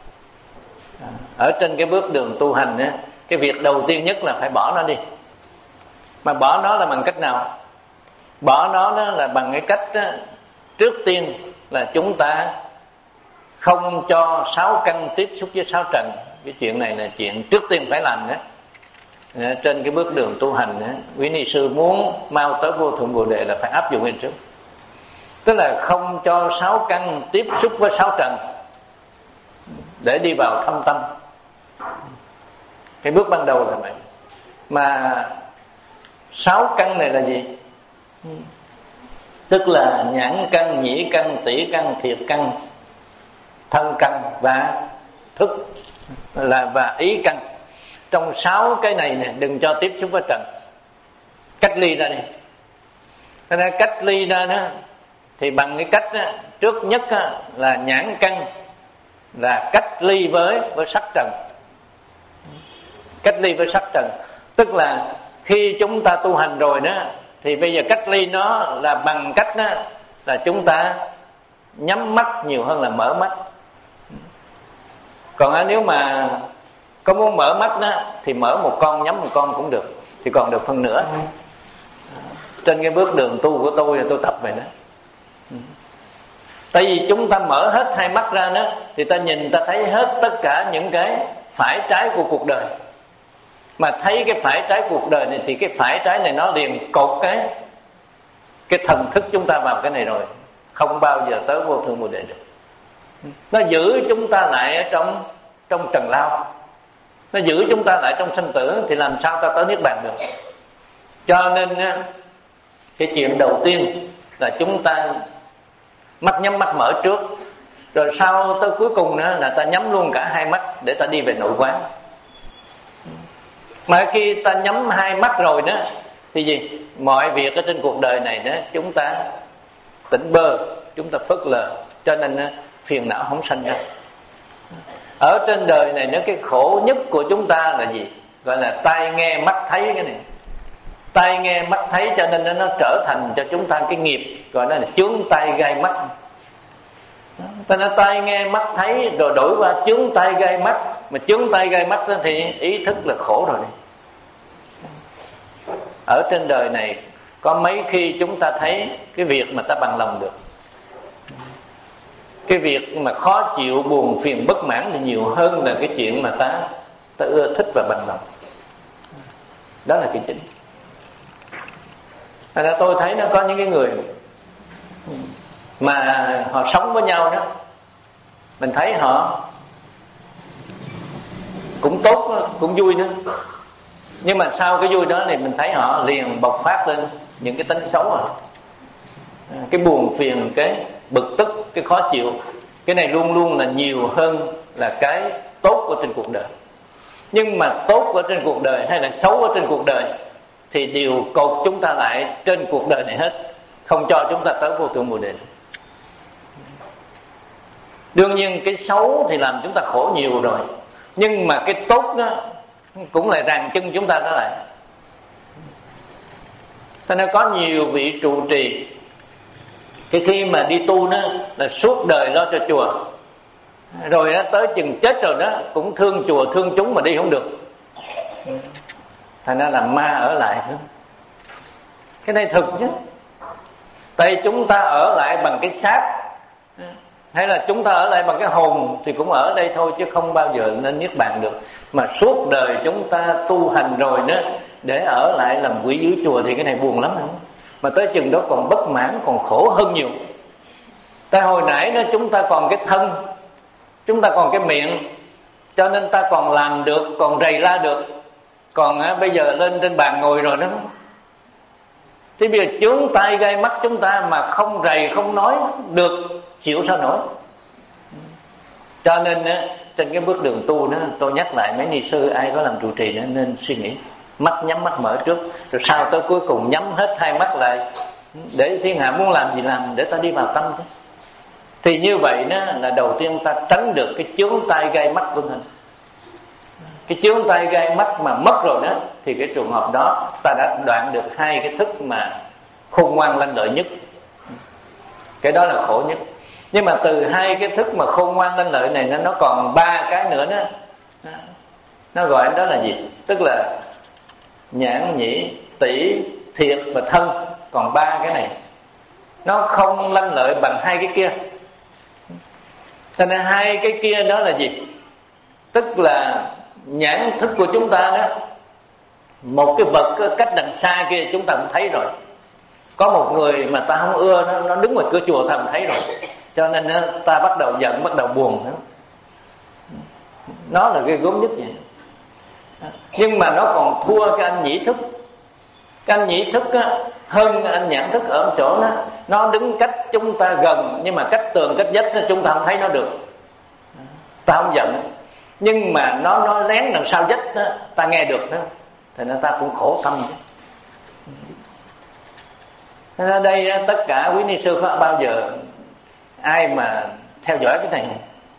Ở trên cái bước đường tu hành á, cái việc đầu tiên nhất là phải bỏ nó đi. Mà bỏ nó là bằng cách nào? Bỏ nó đó là bằng cái cách đó, trước tiên là chúng ta không cho sáu căn tiếp xúc với sáu trần. Cái chuyện này là chuyện trước tiên phải làm đó. Trên cái bước đường tu hành đó, quý ni sư muốn mau tới vô thượng Bồ Đề là phải áp dụng nguyên trước. Tức là không cho sáu căn tiếp xúc với sáu trần để đi vào thâm tâm. Cái bước ban đầu là vậy. Mà sáu căn này là gì? Tức là nhãn căn, nhĩ căn, tỷ căn, thiệt căn, thân căn và thức là và ý căn. Trong sáu cái này nè, đừng cho tiếp xúc với trần. Cách ly ra đi. Thế nên cách ly ra đó thì bằng cái cách đó, trước nhất đó, là nhãn căn là cách ly với với sắc trần. Cách ly với sắc trần tức là khi chúng ta tu hành rồi đó thì bây giờ cách ly nó là bằng cách đó là chúng ta nhắm mắt nhiều hơn là mở mắt. Còn nếu mà có muốn mở mắt đó thì mở một con, nhắm một con cũng được, thì còn được phân nửa. Trên cái bước đường tu của tôi là tôi tập vậy đó. Tại vì chúng ta mở hết hai mắt ra đó thì ta nhìn, ta thấy hết tất cả những cái phải trái của cuộc đời. Mà thấy cái phải trái cuộc đời này thì cái phải trái này nó liền cột cái cái thần thức chúng ta vào cái này rồi, không bao giờ tới vô thượng Bồ Đề được. Nó giữ chúng ta lại ở trong trong trần lao, nó giữ chúng ta lại trong sanh tử, thì làm sao ta tới niết bàn được? Cho nên cái chuyện đầu tiên là chúng ta mắt nhắm mắt mở trước, rồi sau tới cuối cùng nữa là ta nhắm luôn cả hai mắt để ta đi về nội quán. Mà khi ta nhắm hai mắt rồi đó thì gì? Mọi việc ở trên cuộc đời này đó chúng ta tỉnh bơ, chúng ta phớt lờ, cho nên phiền não không sanh ra. Ở trên đời này nó cái khổ nhất của chúng ta là gì? Gọi là tai nghe mắt thấy cái này. Tai nghe mắt thấy cho nên nó trở thành cho chúng ta cái nghiệp gọi là chướng tai gai mắt. Ta nói tai nghe mắt thấy rồi đổi qua chướng tai gai mắt, mà chướng tai gai mắt đó thì ý thức là khổ rồi. Ở trên đời này có mấy khi chúng ta thấy cái việc mà ta bằng lòng được. Cái việc mà khó chịu, buồn, phiền, bất mãn thì nhiều hơn là cái chuyện mà ta ta ưa thích và bằng lòng. Đó là cái chính. Thành ra tôi thấy nó có những cái người mà họ sống với nhau đó, mình thấy họ cũng tốt, cũng vui nữa. Nhưng mà sau cái vui đó thì mình thấy họ liền bộc phát lên những cái tính xấu à. Cái buồn phiền, cái bực tức, cái khó chịu, cái này luôn luôn là nhiều hơn là cái tốt của trên cuộc đời. Nhưng mà tốt ở trên cuộc đời hay là xấu ở trên cuộc đời thì đều cột chúng ta lại trên cuộc đời này hết, không cho chúng ta tới vô thượng bồ đề. Đương nhiên cái xấu thì làm chúng ta khổ nhiều rồi, nhưng mà cái tốt đó cũng lại ràng chân chúng ta đó lại. Cho nên có nhiều vị trụ trì cái khi mà đi tu đó là suốt đời lo cho chùa, rồi đó tới chừng chết rồi đó cũng thương chùa thương chúng mà đi không được, thành ra là ma ở lại nữa. Cái này thực chứ. Tại chúng ta ở lại bằng cái xác hay là chúng ta ở lại bằng cái hồn thì cũng ở đây thôi, chứ không bao giờ nên niết bàn được. Mà suốt đời chúng ta tu hành rồi đó để ở lại làm quỷ dưới chùa thì cái này buồn lắm không? Mà tới chừng đó còn bất mãn, còn khổ hơn nhiều. Tại hồi nãy đó chúng ta còn cái thân, chúng ta còn cái miệng, cho nên ta còn làm được, còn rầy la được. Còn á, bây giờ lên trên bàn ngồi rồi đó, thì bây giờ chướng tai gai mắt chúng ta mà không rầy không nói được, chịu sao nổi. Cho nên á, trên cái bước đường tu đó, tôi nhắc lại mấy ni sư ai có làm trụ trì đó nên suy nghĩ, mắt nhắm mắt mở trước, rồi sau tới cuối cùng nhắm hết hai mắt lại, để thiên hạ muốn làm gì làm, để ta đi vào tâm chứ. Thì như vậy đó là đầu tiên ta tránh được cái chướng tai gai mắt vân hình. Cái chướng tai gai mắt mà mất rồi đó thì cái trường hợp đó ta đã đoạn được hai cái thức mà khôn ngoan lanh lợi nhất. Cái đó là khổ nhất. Nhưng mà từ hai cái thức mà khôn ngoan lanh lợi này nó còn ba cái nữa đó. Nó gọi đó là gì? Tức là nhãn nhĩ tỷ thiệt và thân. Còn ba cái này nó không lanh lợi bằng hai cái kia. Cho nên hai cái kia đó là gì? Tức là nhãn thức của chúng ta đó, một cái vật cách đằng xa kia chúng ta cũng thấy rồi. Có một người mà ta không ưa, nó, nó đứng ngoài cửa chùa ta cũng thấy rồi. Cho nên ta bắt đầu giận, bắt đầu buồn nữa. Nó là cái gốm nhất vậy. Nhưng mà nó còn thua cái anh nhĩ thức. Cái anh nhĩ thức á, hơn anh nhãn thức ở chỗ đó, nó đứng cách chúng ta gần, nhưng mà cách tường cách vách chúng ta không thấy nó được. Ta không giận, nhưng mà nó nó lén đằng sau vách đó, ta nghe được đó, thì nên ta cũng khổ tâm chứ. Nên ở đây tất cả quý ni sư có bao giờ ai mà theo dõi cái này,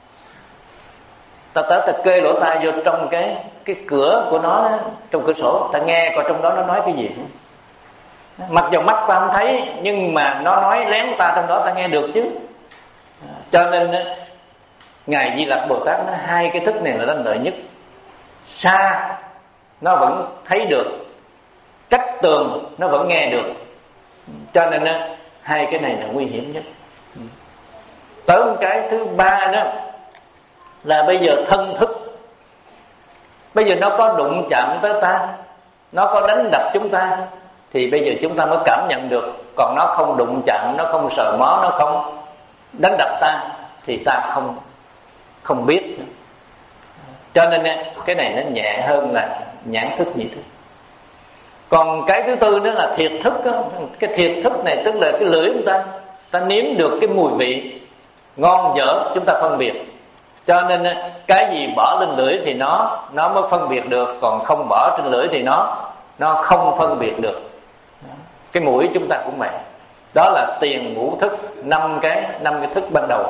ta tới ta kê lỗ tai vô trong cái cái cửa của nó, trong cửa sổ, ta nghe coi trong đó nó nói cái gì. Mặc dù mắt ta không thấy, nhưng mà nó nói lén ta trong đó ta nghe được chứ. Cho nên Ngài Di Lặc Bồ Tát nói hai cái thức này là lanh lợi nhất. Xa nó vẫn thấy được, cách tường nó vẫn nghe được. Cho nên hai cái này là nguy hiểm nhất. Tới một cái thứ ba đó là bây giờ thân thức. Bây giờ nó có đụng chạm tới ta, nó có đánh đập chúng ta, thì bây giờ chúng ta mới cảm nhận được. Còn nó không đụng chạm, nó không sờ mó, nó không đánh đập ta, thì ta không không biết. Cho nên cái này nó nhẹ hơn là nhãn thức nhĩ thức. Còn cái thứ tư đó là thiệt thức đó. Cái thiệt thức này tức là cái lưỡi của ta, ta nếm được cái mùi vị ngon dở, chúng ta phân biệt. Cho nên cái gì bỏ lên lưỡi thì nó nó mới phân biệt được, còn không bỏ trên lưỡi thì nó nó không phân biệt được. Cái mũi chúng ta cũng vậy. Đó là tiền ngũ thức, năm cái năm cái thức ban đầu.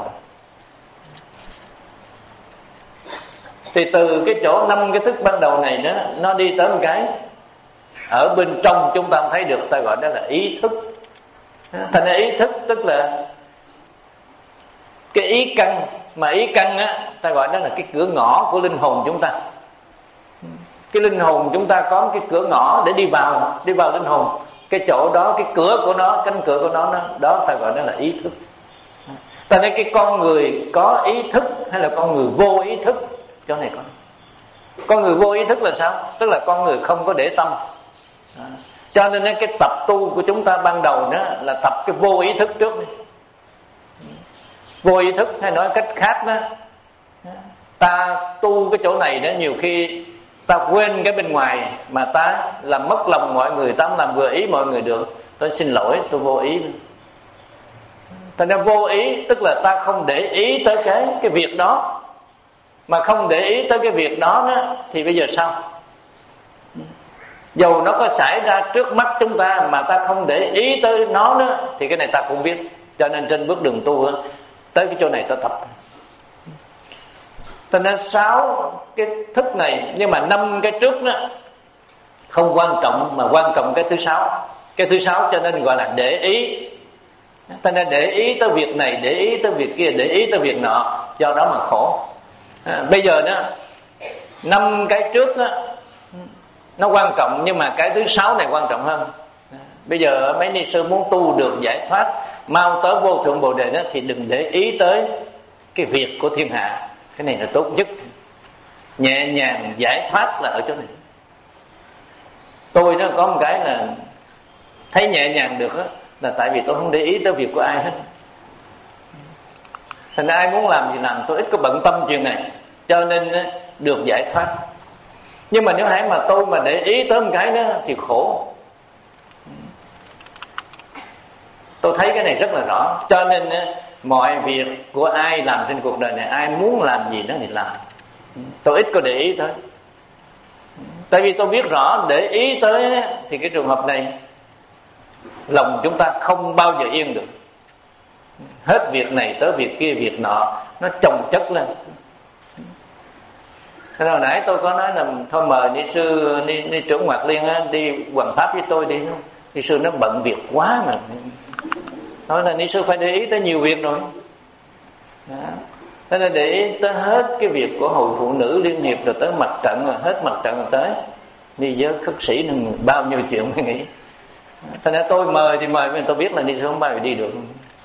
Thì từ cái chỗ năm cái thức ban đầu này đó, nó đi tới một cái ở bên trong chúng ta không thấy được, ta gọi đó là ý thức. Thành ra ý thức tức là cái ý căn, mà ý căn á, ta gọi đó là cái cửa ngõ của linh hồn chúng ta. Cái linh hồn chúng ta có cái cửa ngõ để đi vào, đi vào linh hồn. Cái chỗ đó, cái cửa của nó, cánh cửa của nó, đó, đó ta gọi đó là ý thức. Ta nói cái con người có ý thức hay là con người vô ý thức, chỗ này có. Con người vô ý thức là sao? Tức là con người không có để tâm. Cho nên cái tập tu của chúng ta ban đầu đó là tập cái vô ý thức trước đi. Vô ý thức, hay nói cách khác đó, ta tu cái chỗ này đó, nhiều khi ta quên cái bên ngoài mà ta làm mất lòng mọi người, ta không làm vừa ý mọi người được. Tôi xin lỗi, tôi vô ý. Thành ra vô ý tức là ta không để ý tới cái cái việc đó. Mà không để ý tới cái việc đó, đó thì bây giờ sao? Dầu nó có xảy ra trước mắt chúng ta mà ta không để ý tới nó nữa, thì cái này ta cũng biết. Cho nên trên bước đường tu đó, tới cái chỗ này ta tập. Cho nên sáu cái thức này, nhưng mà năm cái trước đó không quan trọng, mà quan trọng cái thứ sáu. Cái thứ sáu cho nên gọi là để ý. Ta nên để ý tới việc này, để ý tới việc kia, để ý tới việc nọ, do đó mà khổ. À, bây giờ đó, năm cái trước đó nó quan trọng, nhưng mà cái thứ sáu này quan trọng hơn. À, bây giờ mấy ni sư muốn tu được giải thoát, mau tới vô thượng bồ đề đó, thì đừng để ý tới cái việc của thiên hạ. Cái này là tốt nhất. Nhẹ nhàng giải thoát là ở chỗ này. Tôi nó có một cái là thấy nhẹ nhàng được đó, là tại vì tôi không để ý tới việc của ai hết. Thành ra ai muốn làm gì làm, tôi ít có bận tâm chuyện này, cho nên được giải thoát. Nhưng mà nếu hãy mà tôi mà để ý tới một cái đó thì khổ. Tôi thấy cái này rất là rõ. Cho nên mọi việc của ai làm trên cuộc đời này, ai muốn làm gì đó thì làm. Tôi ít có để ý tới. Tại vì tôi biết rõ để ý tới thì cái trường hợp này lòng chúng ta không bao giờ yên được. Hết việc này tới việc kia, việc nọ, nó chồng chất lên. Thế hồi nãy tôi có nói là thôi mời ni sư, ni, ni trưởng Mạc Liên á, đi hoằng pháp với tôi đi. Ni sư nó bận việc quá mà. Nói là ni sư phải để ý tới nhiều việc rồi. Đó. Thế nên để ý tới hết cái việc của Hội Phụ Nữ Liên Hiệp, rồi tới mặt trận, rồi hết mặt trận rồi tới đi giới khất sĩ, nên bao nhiêu chuyện mới nghĩ. Thế nên tôi mời thì mời, mình tôi biết là ni sư không bao giờ đi được.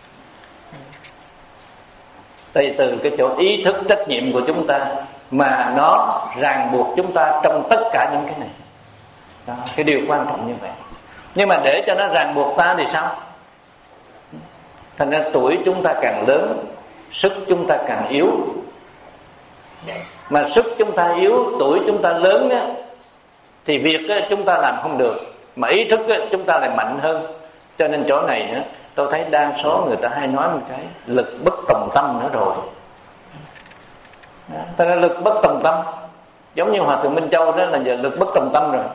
Đây từ cái chỗ ý thức trách nhiệm của chúng ta mà nó ràng buộc chúng ta trong tất cả những cái này. Đó, cái điều quan trọng như vậy. Nhưng mà để cho nó ràng buộc ta thì sao? Thành ra tuổi chúng ta càng lớn, sức chúng ta càng yếu. Mà sức chúng ta yếu, tuổi chúng ta lớn á, thì việc á, chúng ta làm không được. Mà ý thức á, chúng ta lại mạnh hơn. Cho nên chỗ này nữa, tôi thấy đa số người ta hay nói một cái lực bất tòng tâm nữa rồi. Thật ra lực bất tòng tâm, giống như Hòa Thượng Minh Châu đó, là giờ lực bất tòng tâm rồi.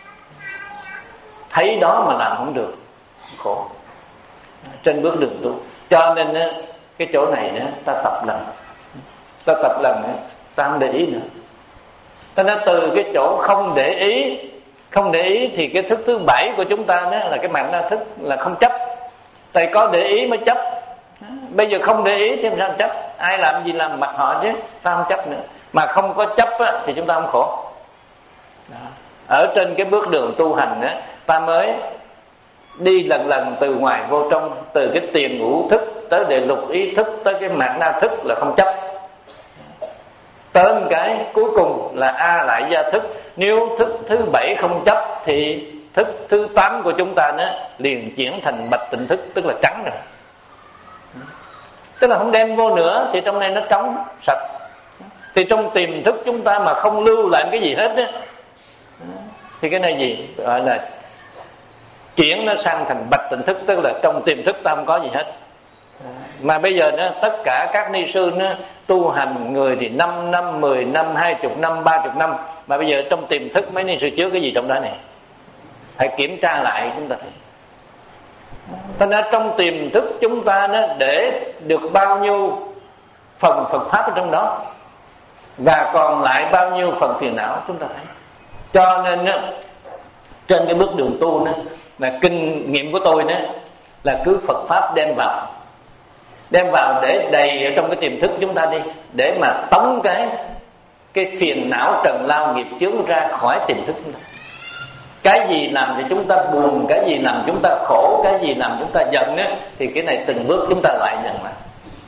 Thấy đó mà làm không được, khổ. Trên bước đường tu. Cho nên cái chỗ này nữa, ta tập lần, ta tập lần nữa, ta không để ý nữa. Ta nói từ cái chỗ không để ý, không để ý thì cái thức thứ bảy của chúng ta đó là cái mạng na thức, là không chấp. Tại có để ý mới chấp. Bây giờ không để ý thì sao chấp? Ai làm gì làm mặt họ chứ, ta không chấp nữa. Mà không có chấp á, thì chúng ta không khổ. Đó. Ở trên cái bước đường tu hành á, ta mới đi lần lần từ ngoài vô trong, từ cái tiền ngũ thức tới đề lục ý thức, tới cái mạt na thức là không chấp. Tới một cái cuối cùng là A lại gia thức. Nếu thức thứ bảy không chấp thì thức thứ tám của chúng ta nữa liền chuyển thành bạch tịnh thức, tức là trắng rồi. Tức là không đem vô nữa thì trong này nó trống sạch. Thì trong tiềm thức chúng ta mà không lưu lại cái gì hết á, thì cái này gì gọi là chuyển nó sang thành bạch tịnh thức, tức là trong tiềm thức ta không có gì hết. Mà bây giờ nó tất cả các ni sư nó tu hành, người thì năm năm, mười năm, hai chục năm, ba chục năm, mà bây giờ trong tiềm thức mấy ni sư chứa cái gì trong đó này? Hãy kiểm tra lại chúng ta thấy. Thành ra trong tiềm thức chúng ta nó để được bao nhiêu phần Phật pháp ở trong đó, và còn lại bao nhiêu phần phiền não chúng ta thấy. Cho nên đó, trên cái bước đường tu đó, là kinh nghiệm của tôi đó, là cứ Phật pháp đem vào, đem vào để đầy ở trong cái tiềm thức chúng ta đi, để mà tống cái cái phiền não trần lao nghiệp chướng ra khỏi tiềm thức chúng ta. Cái gì làm thì chúng ta buồn, cái gì làm chúng ta khổ, cái gì làm chúng ta giận á, thì cái này từng bước chúng ta lại dần lại.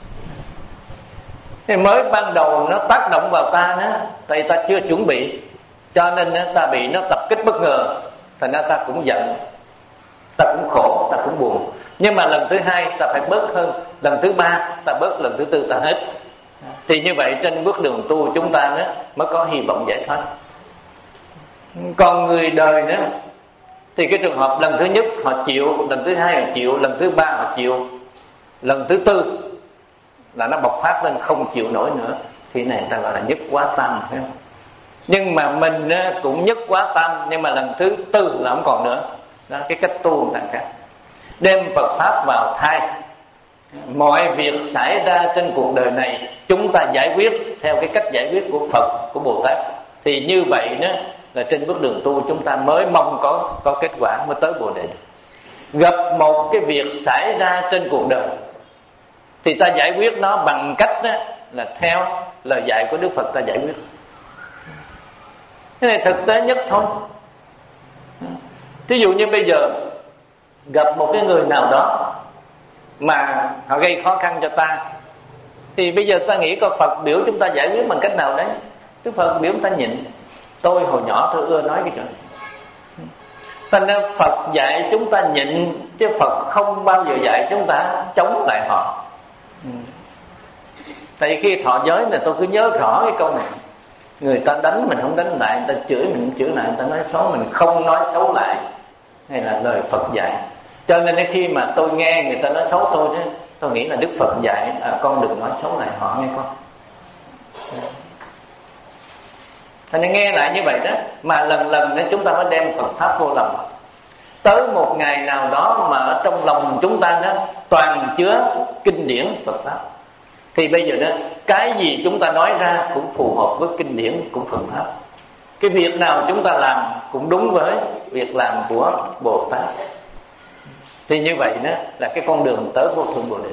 Thì mới ban đầu nó tác động vào ta đó, tại ta chưa chuẩn bị, cho nên ta bị nó tập kích bất ngờ, thành ra ta cũng giận, ta cũng khổ, ta cũng buồn. Nhưng mà lần thứ hai ta phải bớt hơn, lần thứ ba ta bớt, lần thứ tư ta hết. Thì như vậy trên bước đường tu chúng ta nữa mới có hy vọng giải thoát. Còn người đời nữa thì cái trường hợp lần thứ nhất họ chịu, lần thứ hai họ chịu, lần thứ ba họ chịu, lần thứ tư là nó bộc phát lên không chịu nổi nữa, thì này ta gọi là nhất quá tam, phải không? Nhưng mà mình cũng nhất quá tam, nhưng mà lần thứ tư là không còn nữa. Đó, cái cách tu người ta khác. Đem Phật Pháp vào thai. Mọi việc xảy ra trên cuộc đời này chúng ta giải quyết theo cái cách giải quyết của Phật, của Bồ Tát. Thì như vậy đó là trên bước đường tu chúng ta mới mong có, có kết quả, mới tới Bồ Đề. Gặp một cái việc xảy ra trên cuộc đời thì ta giải quyết nó bằng cách đó là theo lời dạy của Đức Phật ta giải quyết. Cái này thực tế nhất thôi. Ví dụ như bây giờ gặp một cái người nào đó mà họ gây khó khăn cho ta, thì bây giờ ta nghĩ coi Phật biểu chúng ta giải quyết bằng cách nào đấy. Đức Phật biểu chúng ta nhịn. Tôi hồi nhỏ tôi ưa nói cái chuyện thành ra Phật dạy chúng ta nhịn, chứ Phật không bao giờ dạy chúng ta chống lại họ. Tại khi thọ giới này tôi cứ nhớ rõ cái câu này: người ta đánh mình không đánh lại, người ta chửi mình không chửi lại, người ta nói xấu mình không nói xấu lại. Này là lời Phật dạy. Cho nên khi mà tôi nghe người ta nói xấu tôi đó, tôi nghĩ là Đức Phật dạy à, con đừng nói xấu lại họ nghe con. Thành nên nghe lại như vậy đó, mà lần lần đó chúng ta mới đem Phật Pháp vô lòng. Tới một ngày nào đó mà ở trong lòng chúng ta đó toàn chứa kinh điển Phật Pháp, thì bây giờ đó cái gì chúng ta nói ra cũng phù hợp với kinh điển, cũng Phật Pháp. Cái việc nào chúng ta làm cũng đúng với việc làm của Bồ Tát. Thì như vậy đó là cái con đường tới vô thượng Bồ Đề.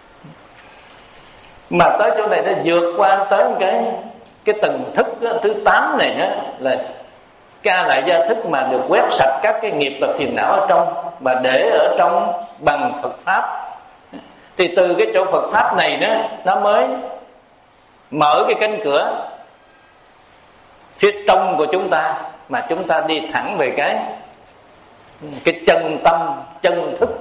Mà tới chỗ này nó vượt qua tới cái cái tầng thức đó, thứ tám này đó, là cái A Lại Gia thức mà được quét sạch các cái nghiệp và phiền não ở trong, và để ở trong bằng Phật Pháp. Thì từ cái chỗ Phật Pháp này đó, nó mới mở cái cánh cửa phía trong của chúng ta, mà chúng ta đi thẳng về cái cái chân tâm, chân thức.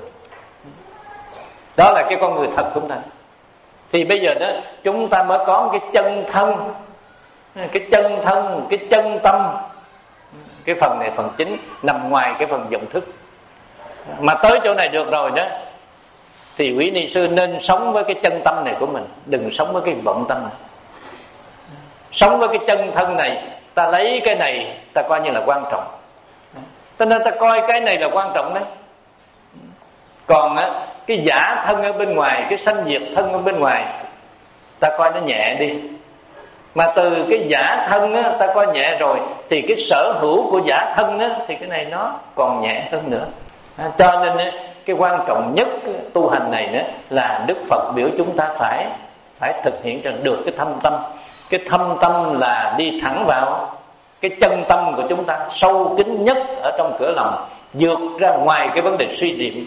Đó là cái con người thật của chúng ta. Thì bây giờ đó chúng ta mới có cái chân thân, cái chân thân, cái chân tâm. Cái phần này phần chính, nằm ngoài cái phần vọng thức. Mà tới chỗ này được rồi đó, thì quý ni sư nên sống với cái chân tâm này của mình, đừng sống với cái vọng tâm này. Sống với cái chân thân này, ta lấy cái này ta coi như là quan trọng, cho nên ta coi cái này là quan trọng đấy. Còn á, cái giả thân ở bên ngoài, cái sanh diệt thân ở bên ngoài, ta coi nó nhẹ đi. Mà từ cái giả thân á, ta coi nhẹ rồi, thì cái sở hữu của giả thân á, thì cái này nó còn nhẹ hơn nữa. à, Cho nên á, cái quan trọng nhất tu hành này nữa là Đức Phật biểu chúng ta phải phải thực hiện cho được cái thâm tâm. Cái thâm tâm là đi thẳng vào cái chân tâm của chúng ta, sâu kín nhất ở trong cửa lòng, vượt ra ngoài cái vấn đề suy niệm.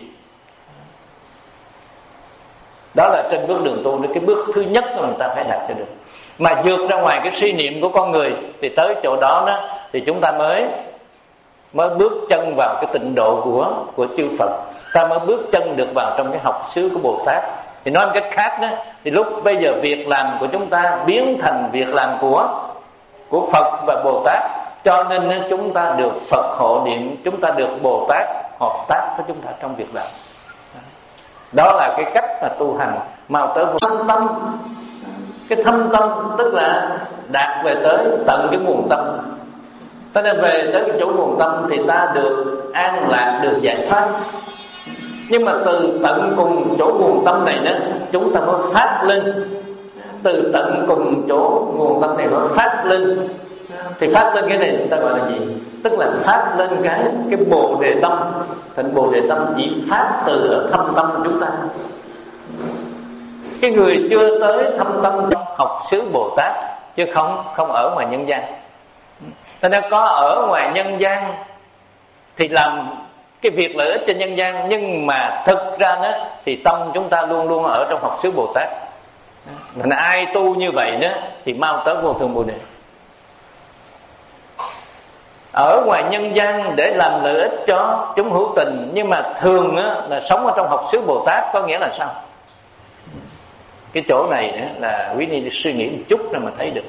Đó là trên bước đường tu, cái bước thứ nhất mà người ta phải đạt cho được. Mà vượt ra ngoài cái suy niệm của con người, thì tới chỗ đó đó thì chúng ta mới mới bước chân vào cái tịnh độ của của chư Phật. Ta mới bước chân được vào trong cái học xứ của Bồ Tát. Thì nói một cách khác đó, thì lúc bây giờ việc làm của chúng ta biến thành việc làm của của Phật và Bồ Tát. Cho nên chúng ta được Phật hộ niệm, chúng ta được Bồ Tát hợp tác với chúng ta trong việc làm. Đó là cái cách mà tu hành mau tới vô thâm tâm. Cái thâm tâm tức là đạt về tới tận cái nguồn tâm. Cho nên về tới cái chỗ nguồn tâm thì ta được an lạc, được giải thoát. Nhưng mà từ tận cùng chỗ nguồn tâm này đó, chúng ta mới phát lên. Từ tận cùng chỗ nguồn tâm này mới phát lên. Thì phát lên cái này chúng ta gọi là gì? Tức là phát lên cái cái Bồ Đề tâm. Thành Bồ Đề tâm chỉ phát từ ở thâm tâm của chúng ta. Cái người chưa tới thâm tâm học xứ Bồ Tát, chứ không không ở ngoài nhân gian. Cho nên có ở ngoài nhân gian thì làm cái việc lợi ích cho nhân gian, nhưng mà thực ra đó thì tâm chúng ta luôn luôn ở trong học xứ Bồ Tát. Nên ai tu như vậy đó thì mau tới vô thượng Bồ Đề. ở ngoài nhân gian để làm lợi ích cho chúng hữu tình, nhưng mà thường á, là sống ở trong học xứ Bồ Tát. Có nghĩa là sao? Cái chỗ này á, là quý ni suy nghĩ một chút rồi mà thấy được.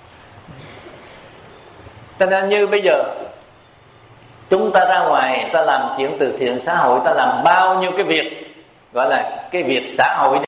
Cho nên như bây giờ chúng ta ra ngoài, ta làm chuyện từ thiện xã hội, ta làm bao nhiêu cái việc gọi là cái việc xã hội